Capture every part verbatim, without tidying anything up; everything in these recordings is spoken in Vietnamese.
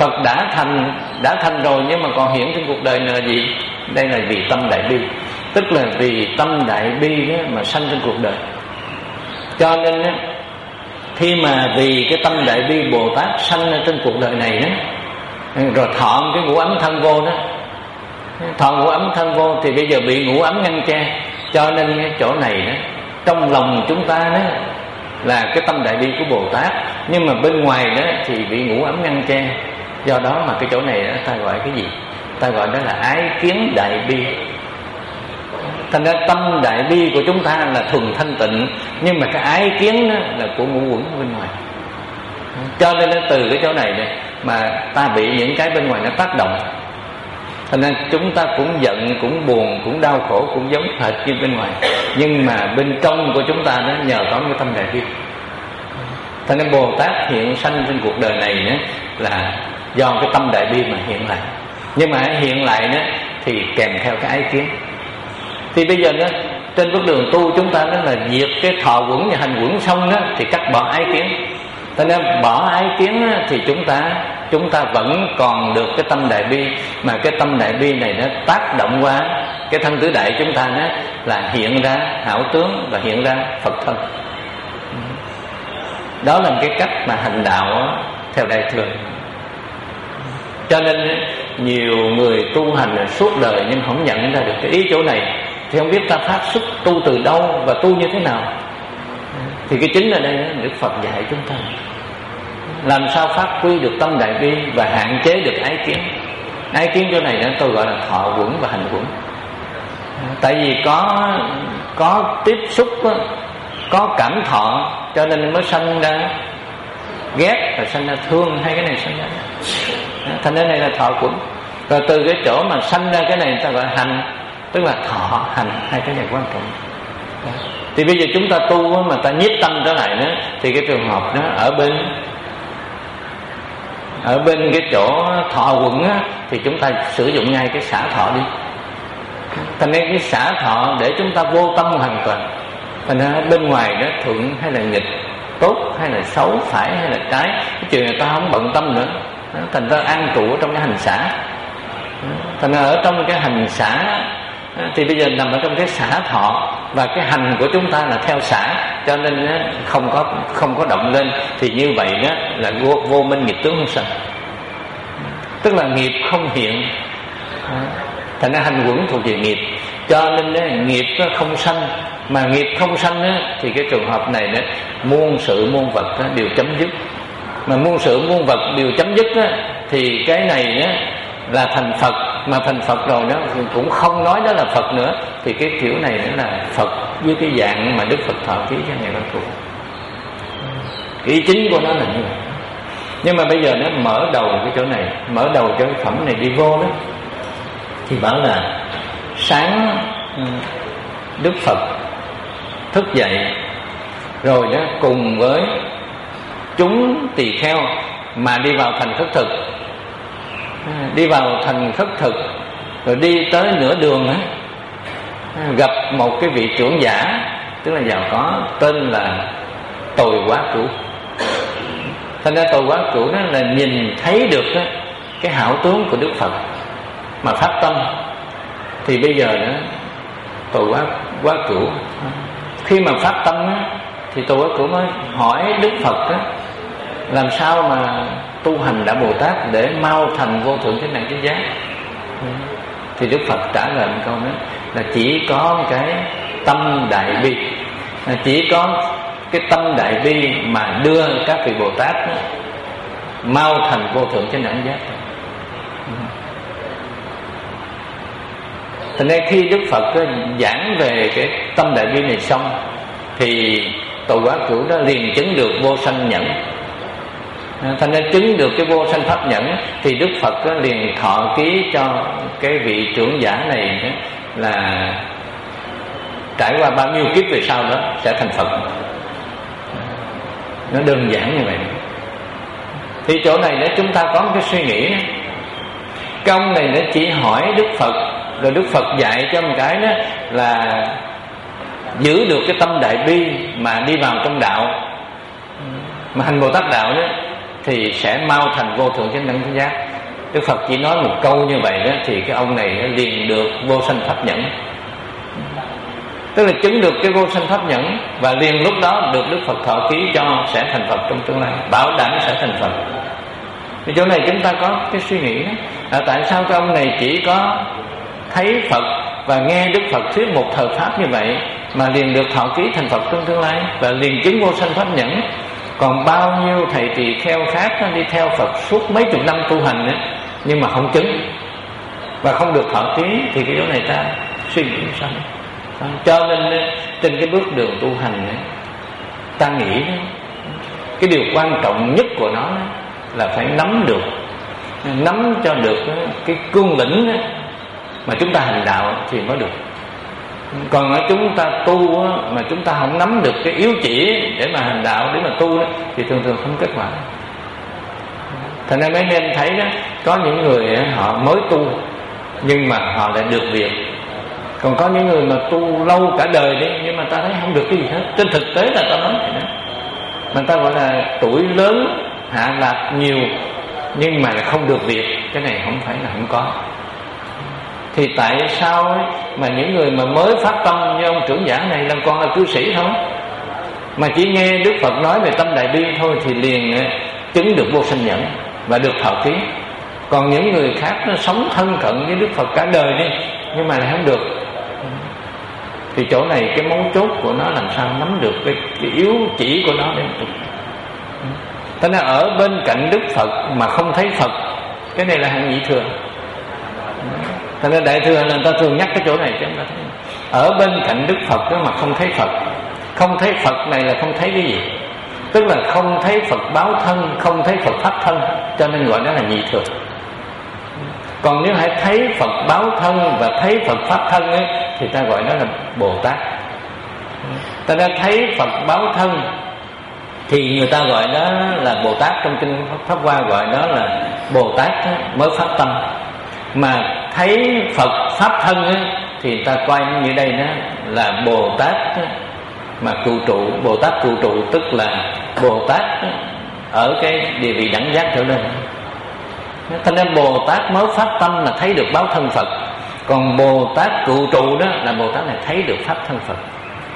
Phật đã thành đã thành rồi nhưng mà còn hiện trên cuộc đời này là gì? Đây là vì tâm đại bi, tức là vì tâm đại bi đó mà sanh trên cuộc đời. Cho nên đó, khi mà vì cái tâm đại bi Bồ Tát sanh ở trên cuộc đời này đó, rồi thọ cái ngũ ấm thân vô đó, thọ ngũ ấm thân vô thì bây giờ bị ngũ ấm ngăn che. Cho nên cái chỗ này đó, trong lòng chúng ta đó là cái tâm đại bi của Bồ Tát, nhưng mà bên ngoài đó thì bị ngũ ấm ngăn che. Do đó mà cái chỗ này đó, ta gọi cái gì? Ta gọi đó là ái kiến đại bi. Thành ra tâm đại bi của chúng ta là thuần thanh tịnh, nhưng mà cái ái kiến đó là của ngũ uẩn bên ngoài. Cho nên từ cái chỗ này này mà ta bị những cái bên ngoài nó tác động. Thành ra chúng ta cũng giận, cũng buồn, cũng đau khổ, cũng giống hệt như bên ngoài. Nhưng mà bên trong của chúng ta đó nhờ có cái tâm đại bi. Thành ra Bồ Tát hiện sanh trên cuộc đời này đó là do cái tâm đại bi mà hiện lại. Nhưng mà hiện lại đó thì kèm theo cái ái kiến. Thì bây giờ đó, trên bước đường tu chúng ta đó là diệt cái thọ uẩn và hành uẩn xong đó thì cắt bỏ ái kiến. Cho nên bỏ ái kiến đó, thì chúng ta chúng ta vẫn còn được cái tâm đại bi, mà cái tâm đại bi này nó tác động qua cái thân tứ đại chúng ta đó là hiện ra hảo tướng và hiện ra Phật thân. Đó là cái cách mà hành đạo đó, theo Đại Thừa. Cho nên nhiều người tu hành suốt đời nhưng không nhận ra được cái ý chỗ này, thì không biết ta phát xuất tu từ đâu và tu như thế nào. Thì cái chính ở đây đó, Đức Phật dạy chúng ta làm sao phát huy được tâm đại bi và hạn chế được ái kiến. Ái kiến chỗ này đó tôi gọi là thọ uẩn và hành uẩn. Tại vì có có tiếp xúc đó, có cảm thọ cho nên mới sanh ra ghét, rồi sanh ra thương, hai cái này sanh ra. Thành ra này là thọ uẩn. Rồi từ cái chỗ mà sanh ra cái này ta gọi là hành, tức là thọ hành, hai cái này quan trọng. Thì bây giờ chúng ta tu mà ta nhiếp tâm trở lại đó, thì cái trường hợp đó ở bên ở bên cái chỗ thọ uẩn á, thì chúng ta sử dụng ngay cái xả thọ đi. Thành nên cái xả thọ để chúng ta vô tâm hoàn toàn. Thành ra bên ngoài đó thuận hay là nghịch, tốt hay là xấu, phải hay là trái, cái chuyện này ta không bận tâm nữa. Thành ra an trụ ở trong cái hành xả. Thành ra ở trong cái hành xả thì bây giờ nằm ở trong cái xả thọ, và cái hành của chúng ta là theo xả, cho nên không có không có động lên. Thì như vậy đó là vô, vô minh nghiệp tướng không sanh, tức là nghiệp không hiện. Thành ra hành uẩn thuộc về nghiệp, cho nên đó, nghiệp nó không sanh. Mà nghiệp không sanh đó, thì cái trường hợp này đó, muôn sự muôn vật đó, đều chấm dứt. Mà muôn sự muôn vật đều chấm dứt đó, thì cái này đó là thành Phật. Mà thành Phật rồi đó cũng không nói đó là Phật nữa, thì cái kiểu này nữa là Phật với cái dạng mà Đức Phật thọ ký cho Ngài Văn Thù. Ý chính của nó là như vậy. Nhưng mà bây giờ nó mở đầu cái chỗ này, mở đầu cho cái phẩm này đi vô đó, thì bảo là sáng Đức Phật thức dậy, rồi đó cùng với chúng tỳ kheo mà đi vào thành khất thực. Đi vào thành khất thực, rồi đi tới nửa đường á, gặp một cái vị trưởng giả, tức là giàu có, tên là Tồi Quá Cửu. Thành ra Tồi Quá Cửu đó là nhìn thấy được đó, cái hảo tướng của Đức Phật mà phát tâm. Thì bây giờ đó Tồi Quá, Quá Cửu khi mà phát tâm đó, thì Tồi Quá Cửu mới hỏi Đức Phật đó, làm sao mà tu hành đã Bồ Tát để mau thành vô thượng chánh đẳng chánh giác. Thì Đức Phật trả lời một câu đó là chỉ có cái tâm đại bi, là chỉ có cái tâm đại bi mà đưa các vị Bồ Tát đó, mau thành vô thượng chánh đẳng giác. Thành ra khi Đức Phật đó giảng về cái tâm đại bi này xong, thì Tồi Quá Cửu đó liền chứng được vô sanh nhẫn. Thành ra chứng được cái vô sanh pháp nhẫn, thì Đức Phật đó liền thọ ký cho cái vị trưởng giả này đó, là trải qua bao nhiêu kiếp về sau đó sẽ thành Phật. Nó đơn giản như vậy. Thì chỗ này đó chúng ta có một cái suy nghĩ đó. Cái ông này nó chỉ hỏi Đức Phật, rồi Đức Phật dạy cho một cái đó là giữ được cái tâm đại bi mà đi vào trong đạo, mà hành Bồ Tát đạo đó, thì sẽ mau thành vô thượng chánh đẳng chánh giác. Đức Phật chỉ nói một câu như vậy đó, thì cái ông này liền được vô sanh pháp nhẫn, tức là chứng được cái vô sanh pháp nhẫn, và liền lúc đó được Đức Phật thọ ký cho sẽ thành Phật trong tương lai, bảo đảm sẽ thành Phật. Cái chỗ này chúng ta có cái suy nghĩ đó, là tại sao cái ông này chỉ có thấy Phật và nghe Đức Phật thuyết một thời pháp như vậy mà liền được thọ ký thành Phật trong tương lai và liền chứng vô sanh pháp nhẫn, còn bao nhiêu thầy tỳ kheo khác đi theo Phật suốt mấy chục năm tu hành ấy, nhưng mà không chứng và không được thọ ký, thì cái chỗ này ta suy nghĩ sao? Cho nên trên cái bước đường tu hành ấy, ta nghĩ cái điều quan trọng nhất của nó là phải nắm được, nắm cho được cái cương lĩnh mà chúng ta hành đạo thì mới được. Còn ở chúng ta tu mà chúng ta không nắm được cái yếu chỉ để mà hành đạo, để mà tu đó, thì thường thường không kết quả. Thành ra mấy em thấy đó, có những người họ mới tu nhưng mà họ lại được việc, còn có những người mà tu lâu cả đời đi nhưng mà ta thấy không được cái gì hết. Trên thực tế là ta nói vậy đó, mà ta gọi là tuổi lớn hạ lạc nhiều nhưng mà lại không được việc. Cái này không phải là không có. Thì tại sao ấy, mà những người mà mới phát tâm như ông trưởng giả này làm con là cư sĩ thôi, mà chỉ nghe Đức Phật nói về tâm đại bi thôi thì liền chứng được vô sanh nhẫn và được thọ ký. Còn những người khác nó sống thân cận với Đức Phật cả đời đi nhưng mà lại không được. Thì chỗ này cái mấu chốt của nó làm sao nắm được cái, cái yếu chỉ của nó để tu. Thế nên ở bên cạnh Đức Phật mà không thấy Phật, cái này là hạng nhị thừa. Thế nên đại thừa là người ta thường nhắc cái chỗ này cho chúng ta thấy. Ở bên cạnh Đức Phật đó mà không thấy Phật, không thấy Phật này là không thấy cái gì, tức là không thấy Phật báo thân, không thấy Phật pháp thân, cho nên gọi đó là nhị thừa. Còn nếu hãy thấy Phật báo thân và thấy Phật pháp thân ấy, thì ta gọi đó là Bồ Tát. Ta đã thấy Phật báo thân thì người ta gọi đó là Bồ Tát. Trong kinh Pháp Hoa gọi đó là Bồ Tát mới phát tâm. Mà thấy Phật pháp thân ấy, thì ta coi như đây đó là Bồ Tát mà cự trụ. Bồ Tát cự trụ tức là Bồ Tát ở cái địa vị đẳng giác trở lên. Thành ra Bồ Tát mới phát tâm là thấy được báo thân Phật, còn Bồ Tát cự trụ đó là Bồ Tát này thấy được pháp thân Phật.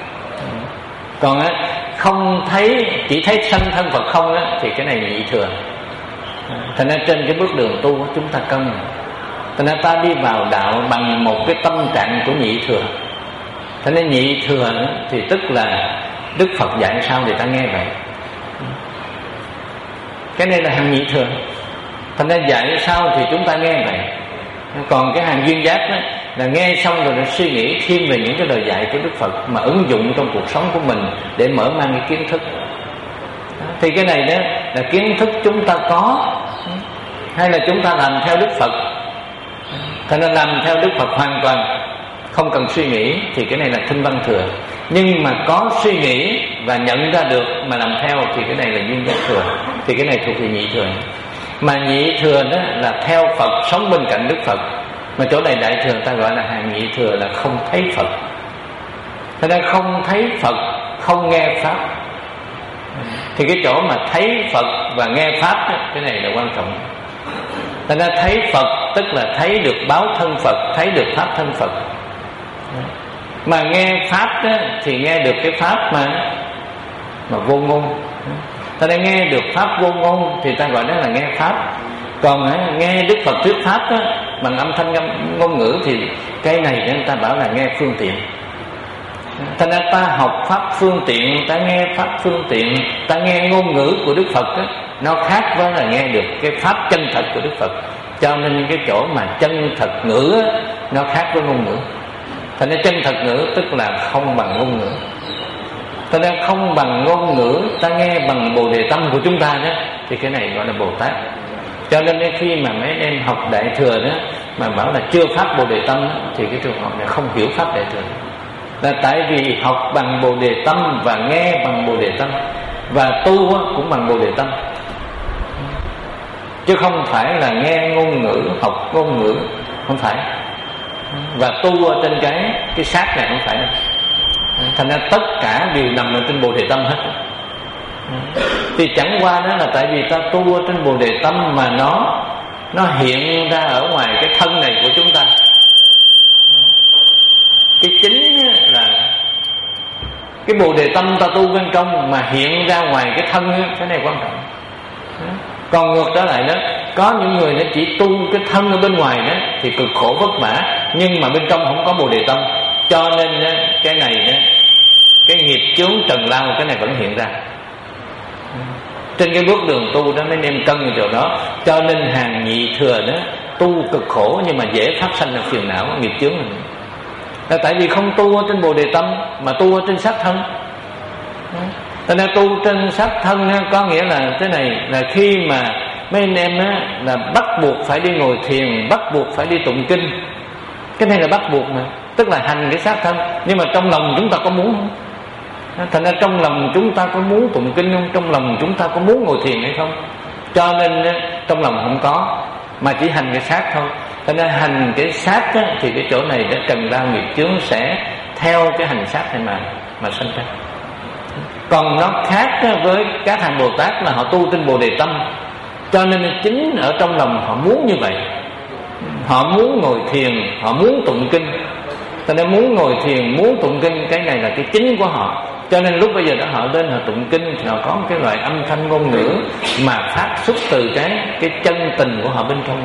Còn á, không thấy, chỉ thấy sanh thân Phật không á, thì cái này nhị thừa. Thành ra trên cái bước đường tu chúng ta cân. Thành ra ta đi vào đạo bằng một cái tâm trạng của nhị thừa. Thành ra nhị thừa nữa, thì tức là Đức Phật dạy sao thì ta nghe vậy. Cái này là hàng nhị thừa. Thành ra dạy sao thì chúng ta nghe vậy. Còn cái hàng duyên giác đó là nghe xong rồi nó suy nghĩ thêm về những cái lời dạy của Đức Phật mà ứng dụng trong cuộc sống của mình để mở mang cái kiến thức. Thì cái này đó là kiến thức chúng ta có, hay là chúng ta làm theo Đức Phật. Thành ra làm theo Đức Phật hoàn toàn không cần suy nghĩ thì cái này là thinh văn thừa. Nhưng mà có suy nghĩ và nhận ra được mà làm theo thì cái này là duyên giác thừa. Thì cái này thuộc về nhị thừa. Mà nhị thừa đó là theo Phật, sống bên cạnh Đức Phật. Mà chỗ này đại thừa ta gọi là hàng nhị thừa là không thấy Phật. Thế nên không thấy Phật, không nghe Pháp. Thì cái chỗ mà thấy Phật và nghe Pháp đó, cái này là quan trọng. Thế nên thấy Phật tức là thấy được báo thân Phật, thấy được pháp thân Phật. Mà nghe Pháp đó, thì nghe được cái Pháp mà mà vô ngôn. Ta đã nghe được Pháp vô ngôn thì ta gọi đó là nghe Pháp. Còn nghe Đức Phật thuyết Pháp đó, bằng âm thanh ngôn ngữ thì cái này người ta bảo là nghe phương tiện. Thành ra ta học Pháp phương tiện, ta nghe Pháp phương tiện, ta nghe ngôn ngữ của Đức Phật đó, nó khác với là nghe được cái Pháp chân thật của Đức Phật. Cho nên cái chỗ mà chân thật ngữ đó, nó khác với ngôn ngữ. Thành ra chân thật ngữ tức là không bằng ngôn ngữ. Thành ra không bằng ngôn ngữ, ta nghe bằng Bồ Đề Tâm của chúng ta đó, thì cái này gọi là Bồ Tát. Cho nên khi mà mấy em học đại thừa đó mà bảo là chưa pháp Bồ Đề Tâm đó, thì cái trường hợp này không hiểu pháp đại thừa. Là tại vì học bằng Bồ Đề Tâm và nghe bằng Bồ Đề Tâm và tu cũng bằng Bồ Đề Tâm, chứ không phải là nghe ngôn ngữ, học ngôn ngữ, không phải. Và tu ở trên cái cái xác này không phải đâu. Thành ra tất cả đều nằm ở trên Bồ Đề Tâm hết. Thì chẳng qua đó là tại vì ta tu ở trên Bồ Đề Tâm mà nó nó hiện ra ở ngoài cái thân này của chúng ta. Cái chính là cái Bồ Đề Tâm ta tu bên trong mà hiện ra ngoài cái thân, cái này quan trọng. Còn ngược trở lại đó, có những người nó chỉ tu cái thân ở bên ngoài đó thì cực khổ vất vả, nhưng mà bên trong không có Bồ Đề Tâm, cho nên đó, cái này đó, cái nghiệp chướng trần lao cái này vẫn hiện ra. Trên cái bước đường tu đó mấy em cân chỗ đó. Cho nên hàng nhị thừa đó tu cực khổ nhưng mà dễ phát sanh ra phiền não nghiệp chướng này. Là tại vì không tu ở trên Bồ Đề Tâm mà tu ở trên xác thân. Cho nên tu trên xác thân có nghĩa là thế này, là khi mà mấy anh em á, là bắt buộc phải đi ngồi thiền, bắt buộc phải đi tụng kinh. Cái này là bắt buộc mà, tức là hành cái xác thân. Nhưng mà trong lòng chúng ta có muốn không? Thành ra trong lòng chúng ta có muốn tụng kinh không? Trong lòng chúng ta có muốn ngồi thiền hay không? Cho nên trong lòng không có, mà chỉ hành cái xác thôi. Thành ra hành cái xác á, thì cái chỗ này đã trần lao nghiệp chướng sẽ theo cái hành xác này mà mà sinh ra. Còn nó khác với các hàng Bồ Tát là họ tu trên Bồ Đề Tâm, cho nên chính ở trong lòng họ muốn như vậy. Họ muốn ngồi thiền, họ muốn tụng kinh. Cho nên muốn ngồi thiền, muốn tụng kinh, cái này là cái chính của họ. Cho nên lúc bây giờ đó họ lên họ tụng kinh thì họ có một cái loại âm thanh ngôn ngữ mà phát xuất từ cái cái chân tình của họ bên trong.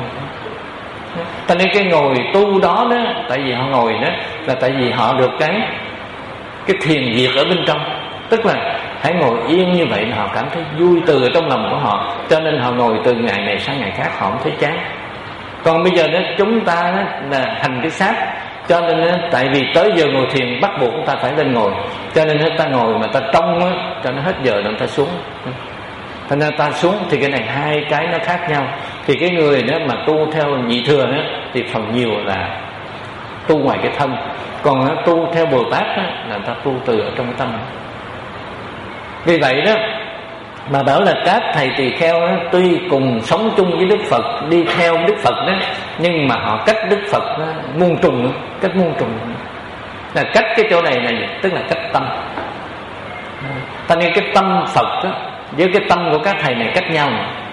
Cho nên cái ngồi tu đó đó, tại vì họ ngồi đó là tại vì họ được cái cái thiền diệt ở bên trong. Tức là hãy ngồi yên như vậy là họ cảm thấy vui từ ở trong lòng của họ. Cho nên họ ngồi từ ngày này sang ngày khác họ không thấy chán. Còn bây giờ đó chúng ta đó là hành cái xác, cho nên đó, tại vì tới giờ ngồi thiền bắt buộc chúng ta phải lên ngồi, cho nên ta ngồi mà ta trông đó, cho nó hết giờ rồi ta xuống. Thành ra ta xuống thì cái này hai cái nó khác nhau. Thì cái người đó mà tu theo nhị thừa đó, thì phần nhiều là tu ngoài cái thân. Còn nó tu theo Bồ Tát đó, là ta tu từ ở trong cái tâm. Vì vậy đó mà bảo là các thầy tỳ kheo đó, tuy cùng sống chung với Đức Phật, đi theo Đức Phật đó, nhưng mà họ cách Đức Phật đó, muôn trùng, cách muôn trùng. Là cách cái chỗ này này tức là cách tâm. Ta nên cái tâm Phật đó, với cái tâm của các thầy này cách nhau.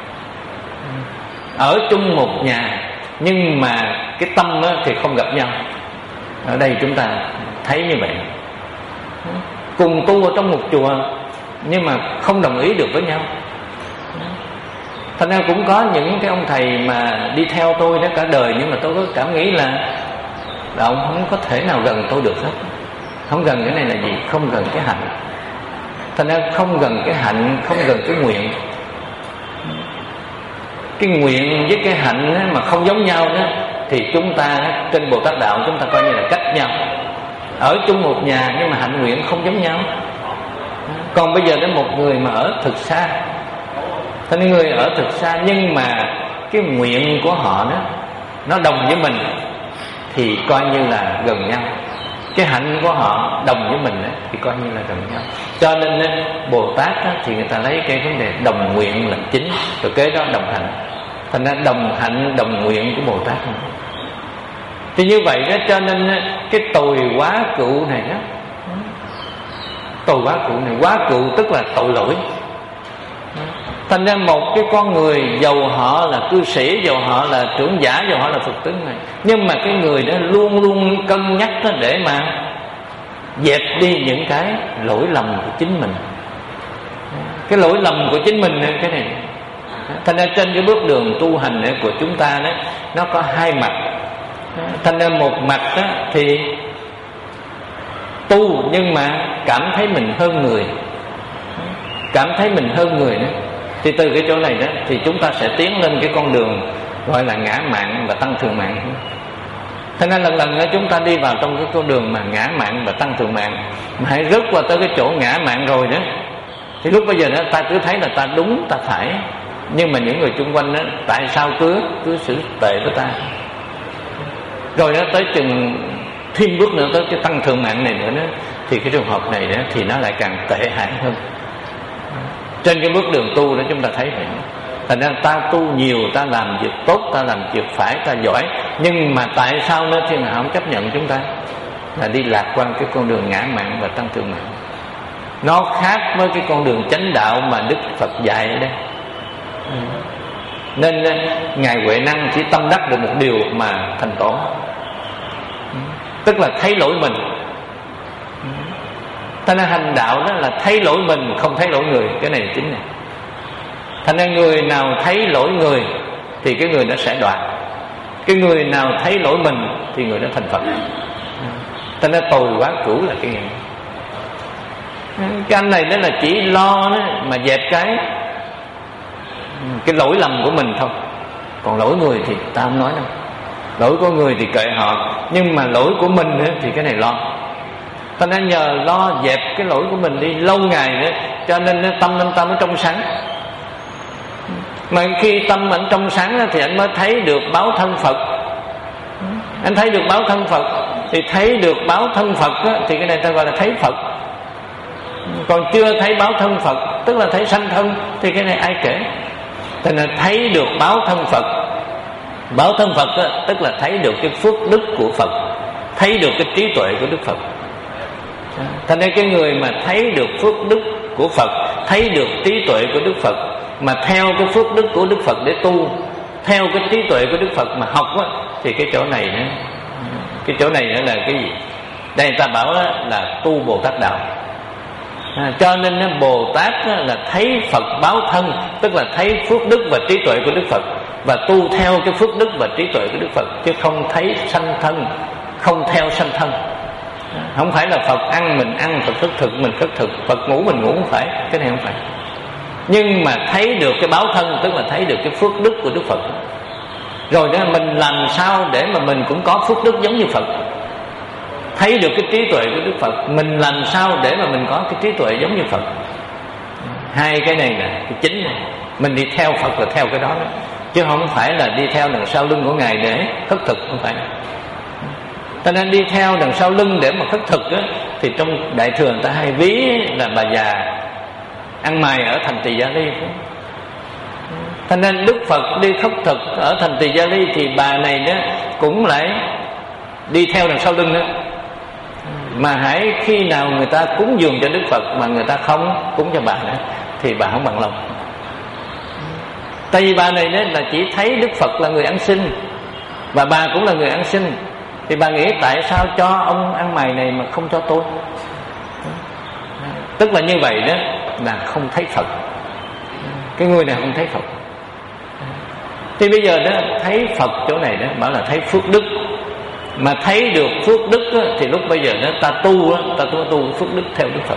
Ở chung một nhà nhưng mà cái tâm đó thì không gặp nhau. Ở đây chúng ta thấy như vậy. Cùng tu ở trong một chùa nhưng mà không đồng ý được với nhau. Thành ra cũng có những cái ông thầy mà đi theo tôi đó cả đời, nhưng mà tôi có cảm nghĩ là, là ông không có thể nào gần tôi được hết. Không gần cái này là gì? Không gần cái hạnh. Thành ra không gần cái hạnh, không gần cái nguyện. Cái nguyện với cái hạnh mà không giống nhau đó, thì chúng ta trên Bồ Tát Đạo chúng ta coi như là cách nhau. Ở chung một nhà nhưng mà hạnh nguyện không giống nhau. Còn bây giờ đến một người mà ở thực xa, thế nên người ở thực xa nhưng mà cái nguyện của họ đó nó đồng với mình thì coi như là gần nhau. Cái hạnh của họ đồng với mình đó, thì coi như là gần nhau. Cho nên đó, Bồ Tát đó, thì người ta lấy cái vấn đề đồng nguyện làm chính, rồi kế đó đồng hạnh. Thành ra đồng hạnh đồng nguyện của Bồ Tát này. Thì như vậy đó, cho nên cái tồi quá cựu này đó, tồi quá cựu này, quá cựu tức là tội lỗi. Thành ra một cái con người, dầu họ là cư sĩ, dầu họ là trưởng giả, dầu họ là Phật tử này, nhưng mà cái người đó luôn luôn cân nhắc đó để mà dẹp đi những cái lỗi lầm của chính mình. Cái lỗi lầm của chính mình cái này. Thành ra trên cái bước đường tu hành của chúng ta đó, nó có hai mặt. Thành ra một mặt đó thì tu nhưng mà cảm thấy mình hơn người, cảm thấy mình hơn người đó. Thì từ cái chỗ này đó thì chúng ta sẽ tiến lên cái con đường gọi là ngã mạn và tăng thượng mạng. Thế nên lần lần đó chúng ta đi vào trong cái con đường mà ngã mạn và tăng thượng mạng, mà hãy rớt qua tới cái chỗ ngã mạn rồi đó, thì lúc bây giờ đó ta cứ thấy là ta đúng, ta phải, nhưng mà những người chung quanh đó tại sao cứ cứ xử tệ với ta. Rồi nó tới chừng thêm bước nữa tới cái tăng thượng mạng này nữa đó, thì cái trường hợp này đó thì nó lại càng tệ hại hơn. Trên cái bước đường tu đó chúng ta thấy vậy. Thành ra ta tu nhiều, ta làm việc tốt, ta làm việc phải, ta giỏi, nhưng mà tại sao nó thiên hạ không chấp nhận chúng ta là đi lạc qua cái con đường ngã mạn và tăng thượng mạng. Nó khác với cái con đường chánh đạo mà Đức Phật dạy ở đây. Nên Ngài Huệ Năng chỉ tâm đắc được một điều mà thành tổ, tức là thấy lỗi mình. Thành ra hành đạo đó là thấy lỗi mình, không thấy lỗi người. Cái này chính này. Thành ra người nào thấy lỗi người thì cái người đó sẽ đoạn. Cái người nào thấy lỗi mình thì người đó thành Phật. Thành ra tồi quá cũ là cái gì. Cái anh này đó là chỉ lo đó mà dẹp cái Cái lỗi lầm của mình thôi. Còn lỗi người thì ta không nói đâu. Lỗi của người thì kệ họ, nhưng mà lỗi của mình nữa thì cái này lo. Ta nên nhờ lo dẹp cái lỗi của mình đi lâu ngày nữa, cho nên tâm anh ta mới trong sáng. Mà khi tâm anh trong sáng thì anh mới thấy được báo thân Phật. Anh thấy được báo thân Phật, thì thấy được báo thân Phật thì cái này ta gọi là thấy Phật. Còn chưa thấy báo thân Phật, tức là thấy sanh thân, thì cái này ai kể. Thế nên thấy được báo thân Phật. Báo thân Phật đó, tức là thấy được cái phước đức của Phật, thấy được cái trí tuệ của Đức Phật. Thành nên cái người mà thấy được phước đức của Phật, thấy được trí tuệ của Đức Phật, mà theo cái phước đức của Đức Phật để tu, theo cái trí tuệ của Đức Phật mà học á, thì cái chỗ này nữa, cái chỗ này nữa là cái gì? Đây người ta bảo là tu Bồ Tát đạo. À, cho nên Bồ Tát là thấy Phật báo thân, tức là thấy phước đức và trí tuệ của Đức Phật, và tu theo cái phước đức và trí tuệ của Đức Phật, chứ không thấy sanh thân, không theo sanh thân. Không phải là Phật ăn mình ăn, Phật thức thực mình thức thực, Phật ngủ mình ngủ, không phải. Cái này không phải. Nhưng mà thấy được cái báo thân, tức là thấy được cái phước đức của Đức Phật. Rồi đó mình làm sao để mà mình cũng có phước đức giống như Phật. Thấy được cái trí tuệ của Đức Phật, mình làm sao để mà mình có cái trí tuệ giống như Phật. Hai cái này là cái chính này. Mình đi theo Phật là theo cái đó, đó. Chứ không phải là đi theo đằng sau lưng của Ngài để khất thực, không phải. Ta nên đi theo đằng sau lưng để mà khất thực đó, thì trong Đại Thừa người ta hay ví là bà già ăn mày ở thành Tỳ Gia Ly. Cho nên Đức Phật đi khất thực ở thành Tỳ Gia Ly, thì bà này đó cũng lại đi theo đằng sau lưng đó. Mà hãy khi nào người ta cúng dường cho Đức Phật mà người ta không cúng cho bà nữa, thì bà không bằng lòng. Tại vì bà này đó là chỉ thấy Đức Phật là người ăn xin, và bà cũng là người ăn xin, thì bà nghĩ tại sao cho ông ăn mày này mà không cho tôi. Tức là như vậy đó là không thấy Phật. Cái người này không thấy Phật. Thì bây giờ đó thấy Phật chỗ này đó bảo là thấy phước đức. Mà thấy được phước đức đó, thì lúc bây giờ đó ta tu đó, ta tu, tu phước đức theo Đức Phật.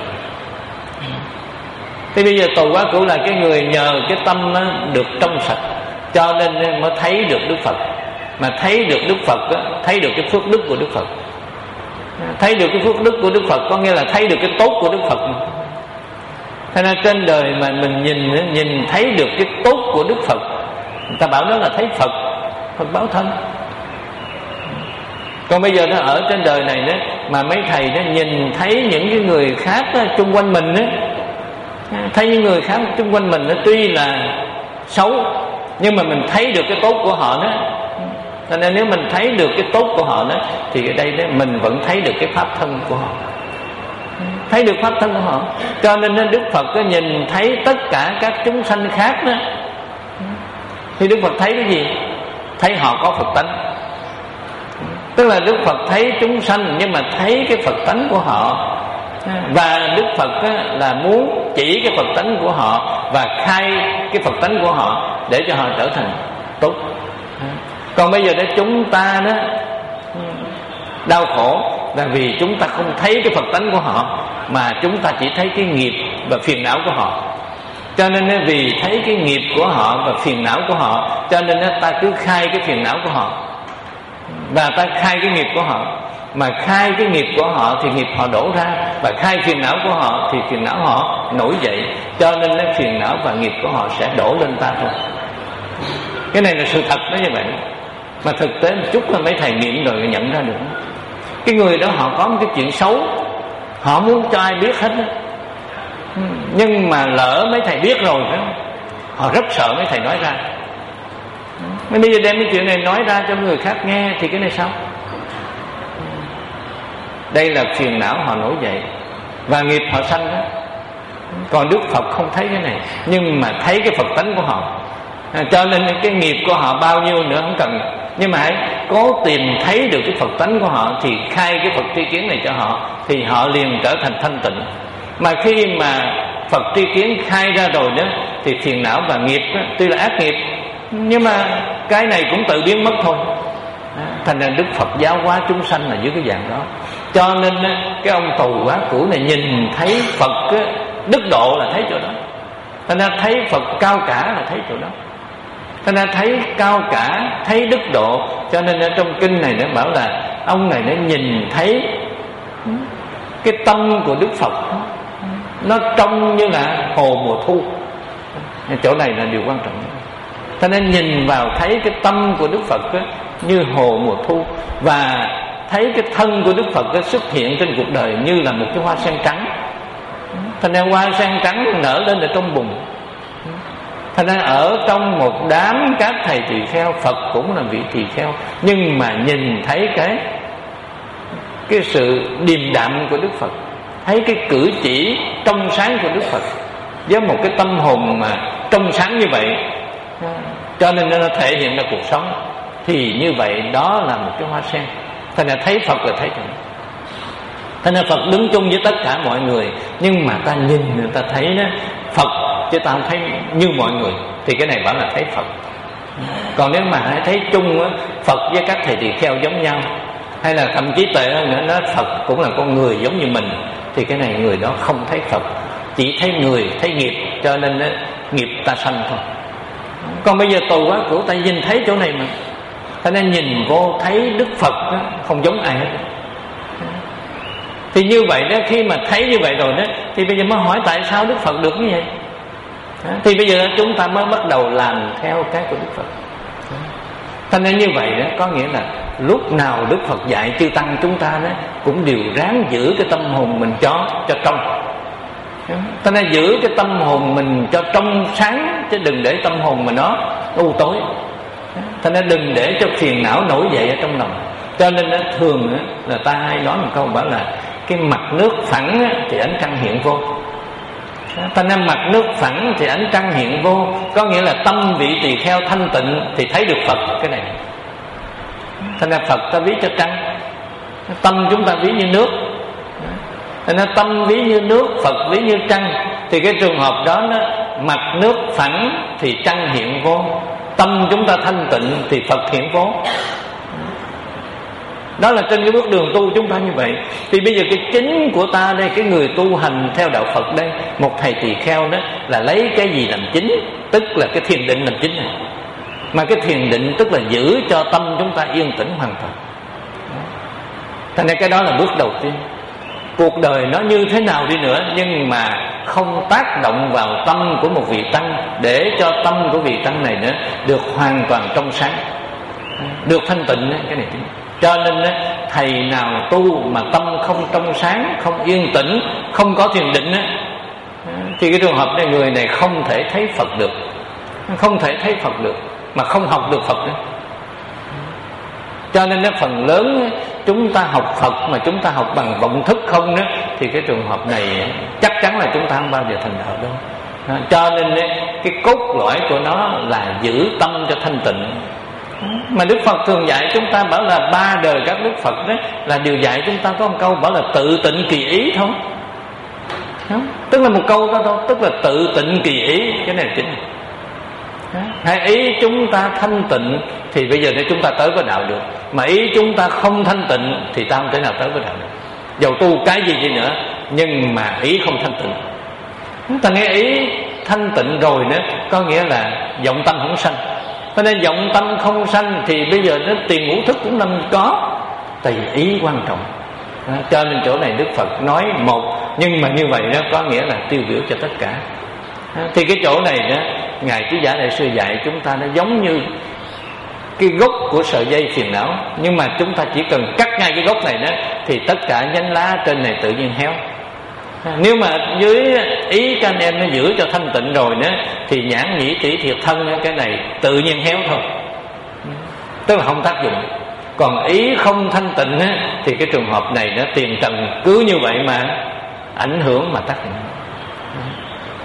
Thì bây giờ tồi quá cũ là cái người nhờ cái tâm đó được trong sạch, cho nên mới thấy được Đức Phật. Mà thấy được Đức Phật đó, thấy được cái phước đức của Đức Phật. Thấy được cái phước đức của Đức Phật có nghĩa là thấy được cái tốt của Đức Phật. Thế nên trên đời mà mình nhìn nhìn thấy được cái tốt của Đức Phật, người ta bảo đó là thấy Phật, Phật báo thân. Còn bây giờ nó ở trên đời này đó, mà mấy thầy đó nhìn thấy những cái người khác đó, chung quanh mình đó, thấy những người khác chung quanh mình đó, tuy là xấu, nhưng mà mình thấy được cái tốt của họ đó. Cho nên nếu mình thấy được cái tốt của họ đó, thì ở đây đó mình vẫn thấy được cái pháp thân của họ, thấy được pháp thân của họ. Cho nên Đức Phật có nhìn thấy tất cả các chúng sanh khác đó, thì Đức Phật thấy cái gì? Thấy họ có Phật tánh. Tức là Đức Phật thấy chúng sanh, nhưng mà thấy cái Phật tánh của họ. Và Đức Phật là muốn chỉ cái Phật tánh của họ và khai cái Phật tánh của họ để cho họ trở thành tốt. Còn bây giờ để chúng ta đó đau khổ là vì chúng ta không thấy cái Phật tánh của họ, mà chúng ta chỉ thấy cái nghiệp và phiền não của họ. Cho nên vì thấy cái nghiệp của họ và phiền não của họ, cho nên ta cứ khai cái phiền não của họ, và ta khai cái nghiệp của họ. Mà khai cái nghiệp của họ thì nghiệp họ đổ ra, và khai phiền não của họ thì phiền não họ nổi dậy. Cho nên cái phiền não và nghiệp của họ sẽ đổ lên ta thôi. Cái này là sự thật đó như vậy. Mà thực tế một chút là mấy thầy nghiệm rồi nhận ra được. Cái người đó họ có một cái chuyện xấu, họ muốn cho ai biết hết đó. Nhưng mà lỡ mấy thầy biết rồi đó, họ rất sợ mấy thầy nói ra. Bây giờ đem cái chuyện này nói ra cho người khác nghe thì cái này sao? Đây là phiền não họ nổi dậy, và nghiệp họ sanh đó. Còn Đức Phật không thấy cái này, nhưng mà thấy cái Phật tánh của họ. à, Cho nên cái nghiệp của họ bao nhiêu nữa không cần, nhưng mà hãy cố tìm thấy được cái Phật tánh của họ, thì khai cái Phật tri kiến này cho họ, thì họ liền trở thành thanh tịnh. Mà khi mà Phật tri kiến khai ra rồi đó, thì phiền não và nghiệp đó, tuy là ác nghiệp, nhưng mà cái này cũng tự biến mất thôi. Thành ra Đức Phật giáo hóa chúng sanh là dưới cái dạng đó. Cho nên cái ông tù quá cũ này nhìn thấy Phật đức độ là thấy chỗ đó. Thành ra thấy Phật cao cả là thấy chỗ đó. Thành ra thấy cao cả, thấy đức độ. Cho nên ở trong kinh này nó bảo là ông này nó nhìn thấy cái tâm của Đức Phật, nó trông như là hồ mùa thu. Chỗ này là điều quan trọng. Cho nên nhìn vào thấy cái tâm của Đức Phật đó, như hồ mùa thu, và thấy cái thân của Đức Phật đó xuất hiện trên cuộc đời như là một cái hoa sen trắng. Thành ra hoa sen trắng nở lên ở trong bùn. Thành ra ở trong một đám các thầy tỳ kheo, Phật cũng là vị tỳ kheo, nhưng mà nhìn thấy cái cái sự điềm đạm của Đức Phật, thấy cái cử chỉ trong sáng của Đức Phật với một cái tâm hồn mà trong sáng như vậy, cho nên nó thể hiện ra cuộc sống. Thì như vậy đó là một cái hoa sen. Thành ra thấy Phật là thấy Phật. Thành ra Phật đứng chung với tất cả mọi người, nhưng mà ta nhìn người ta thấy đó Phật, chứ ta không thấy như mọi người, thì cái này bảo là thấy Phật. Còn nếu mà thấy chung đó, Phật với các thầy tỳ kheo giống nhau, hay là thậm chí tệ hơn nữa, nó Phật cũng là con người giống như mình, thì cái này người đó không thấy Phật, chỉ thấy người, thấy nghiệp. Cho nên đó, nghiệp ta sanh thôi. Còn bây giờ tù quá cũ, ta nhìn thấy chỗ này mà, ta nên nhìn vô thấy Đức Phật đó, không giống ai hết. Thì như vậy đó, khi mà thấy như vậy rồi đó, thì bây giờ mới hỏi tại sao Đức Phật được như vậy. Thì bây giờ chúng ta mới bắt đầu làm theo cái của Đức Phật. Thành nên như vậy đó, có nghĩa là lúc nào Đức Phật dạy chư tăng chúng ta đó cũng đều ráng giữ cái tâm hồn mình cho cho trong. Ta nên giữ cái tâm hồn mình cho trong sáng, chứ đừng để tâm hồn mình nó u tối. Ta nên đừng để cho phiền não nổi dậy ở trong lòng. Cho nên đó, thường đó, là ta hay nói một câu bảo là cái mặt nước phẳng thì ánh trăng hiện vô. Ta nên mặt nước phẳng thì ánh trăng hiện vô, có nghĩa là tâm vị tỳ kheo thanh tịnh thì thấy được Phật. Cái này thành ra Phật ta ví cho trăng, tâm chúng ta ví như nước. Thành ra tâm ví như nước, Phật ví như trăng. Thì cái trường hợp đó, đó mặt nước phẳng thì trăng hiện vô, tâm chúng ta thanh tịnh thì Phật hiện vô. Đó là trên cái bước đường tu chúng ta như vậy. Thì bây giờ cái chính của ta đây, cái người tu hành theo đạo Phật đây, một thầy tỳ kheo đó là lấy cái gì làm chính? Tức là cái thiền định làm chính này. Mà cái thiền định tức là giữ cho tâm chúng ta yên tĩnh hoàn toàn. Thành ra cái đó là bước đầu tiên. Cuộc đời nó như thế nào đi nữa, nhưng mà không tác động vào tâm của một vị tăng, để cho tâm của vị tăng này nữa được hoàn toàn trong sáng, được thanh tịnh. Cái này chính. Cho nên thầy nào tu mà tâm không trong sáng, không yên tĩnh, không có thiền định, thì cái trường hợp này người này không thể thấy Phật được, không thể thấy Phật được, mà không học được Phật nữa. Cho nên phần lớn chúng ta học Phật mà chúng ta học bằng vọng thức không đó, thì cái trường hợp này chắc chắn là chúng ta không bao giờ thành đạo đâu. Cho nên cái cốt lõi của nó là giữ tâm cho thanh tịnh. Mà Đức Phật thường dạy chúng ta bảo là ba đời các Đức Phật đó là điều dạy chúng ta có một câu bảo là tự tịnh kỳ ý thôi. Tức là một câu đó thôi, tức là tự tịnh kỳ ý. Cái này là chính. Hay ý chúng ta thanh tịnh thì bây giờ để chúng ta tới với đạo được. Mà ý chúng ta không thanh tịnh thì ta không thể nào tới với đạo được. Dầu tu cái gì đi nữa, nhưng mà ý không thanh tịnh. Ta nghe ý thanh tịnh rồi nữa, có nghĩa là vọng tâm không sanh. Cho nên vọng tâm không sanh thì bây giờ nó tiền ngũ thức cũng nằm có. Tùy ý quan trọng. Cho nên chỗ này Đức Phật nói một, nhưng mà như vậy đó có nghĩa là tiêu biểu cho tất cả. Thì cái chỗ này đó, Ngài Trí Giả Đại Sư dạy chúng ta nó giống như cái gốc của sợi dây phiền não. Nhưng mà chúng ta chỉ cần cắt ngay cái gốc này đó, thì tất cả nhánh lá trên này tự nhiên héo. Nếu mà dưới ý các anh em nó giữ cho thanh tịnh rồi đó, thì nhãn nhĩ tỷ thiệt thân cái này tự nhiên héo thôi, tức là không tác dụng. Còn ý không thanh tịnh á, thì cái trường hợp này nó tiền trần cứ như vậy mà ảnh hưởng mà tác dụng.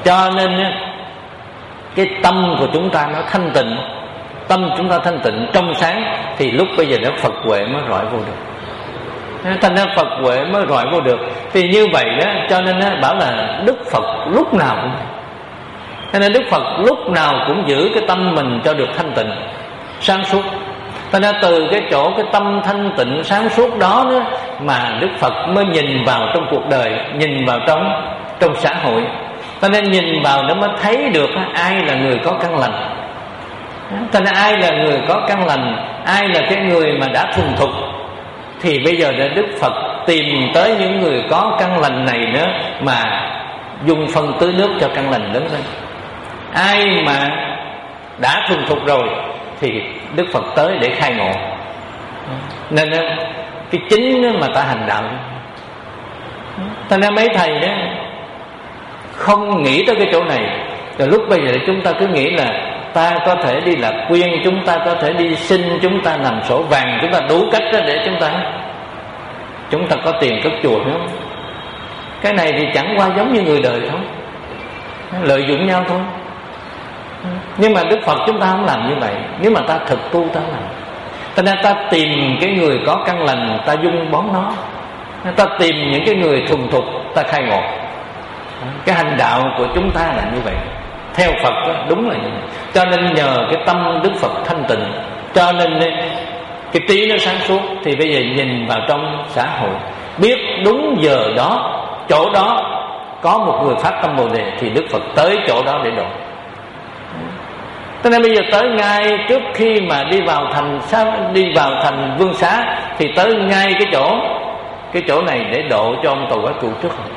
cho nên cái tâm của chúng ta nó thanh tịnh, tâm chúng ta thanh tịnh trong sáng, thì lúc bây giờ nó Phật huệ mới rọi vô được. Thành ra Phật huệ mới rọi vô được. Thì như vậy đó, cho nên đó, bảo là Đức Phật lúc nào cũng vậy. Cho nên Đức Phật lúc nào cũng giữ cái tâm mình cho được thanh tịnh, sáng suốt. Cho nên từ cái chỗ cái tâm thanh tịnh sáng suốt đó, đó mà Đức Phật mới nhìn vào trong cuộc đời, nhìn vào trong trong xã hội. Cho nên nhìn vào nó mới thấy được ai là người có căn lành. Cho nên ai là người có căn lành, ai là cái người mà đã thuần thục, thì bây giờ là Đức Phật tìm tới những người có căn lành này nữa mà dùng phân tưới nước cho căn lành lớn lên. Ai mà đã thuần thục rồi thì Đức Phật tới để khai ngộ. Nên cái chính mà ta hành đạo. Thành ra mấy thầy đó không nghĩ tới cái chỗ này. Rồi lúc bây giờ chúng ta cứ nghĩ là ta có thể đi lạc quyên, chúng ta có thể đi xin, chúng ta làm sổ vàng, chúng ta đủ cách đó để chúng ta chúng ta có tiền cất chùa, phải không? Cái này thì chẳng qua giống như người đời thôi, lợi dụng nhau thôi. Nhưng mà Đức Phật chúng ta không làm như vậy. Nếu mà ta thực tu ta làm, ta nên ta tìm cái người có căn lành, ta dung bón nó. Ta tìm những cái người thuần thục, ta khai ngộ. Cái hành đạo của chúng ta là như vậy. Theo Phật đó, đúng là như vậy. Cho nên nhờ cái tâm Đức Phật thanh tịnh, cho nên cái trí nó sáng suốt. Thì bây giờ nhìn vào trong xã hội, biết đúng giờ đó, chỗ đó có một người phát tâm Bồ Đề, thì Đức Phật tới chỗ đó để độ. Cho nên bây giờ tới ngay trước khi mà đi vào thành đi vào thành Vương Xá, thì tới ngay cái chỗ cái chỗ này để độ cho ông tù quả trụ trước rồi.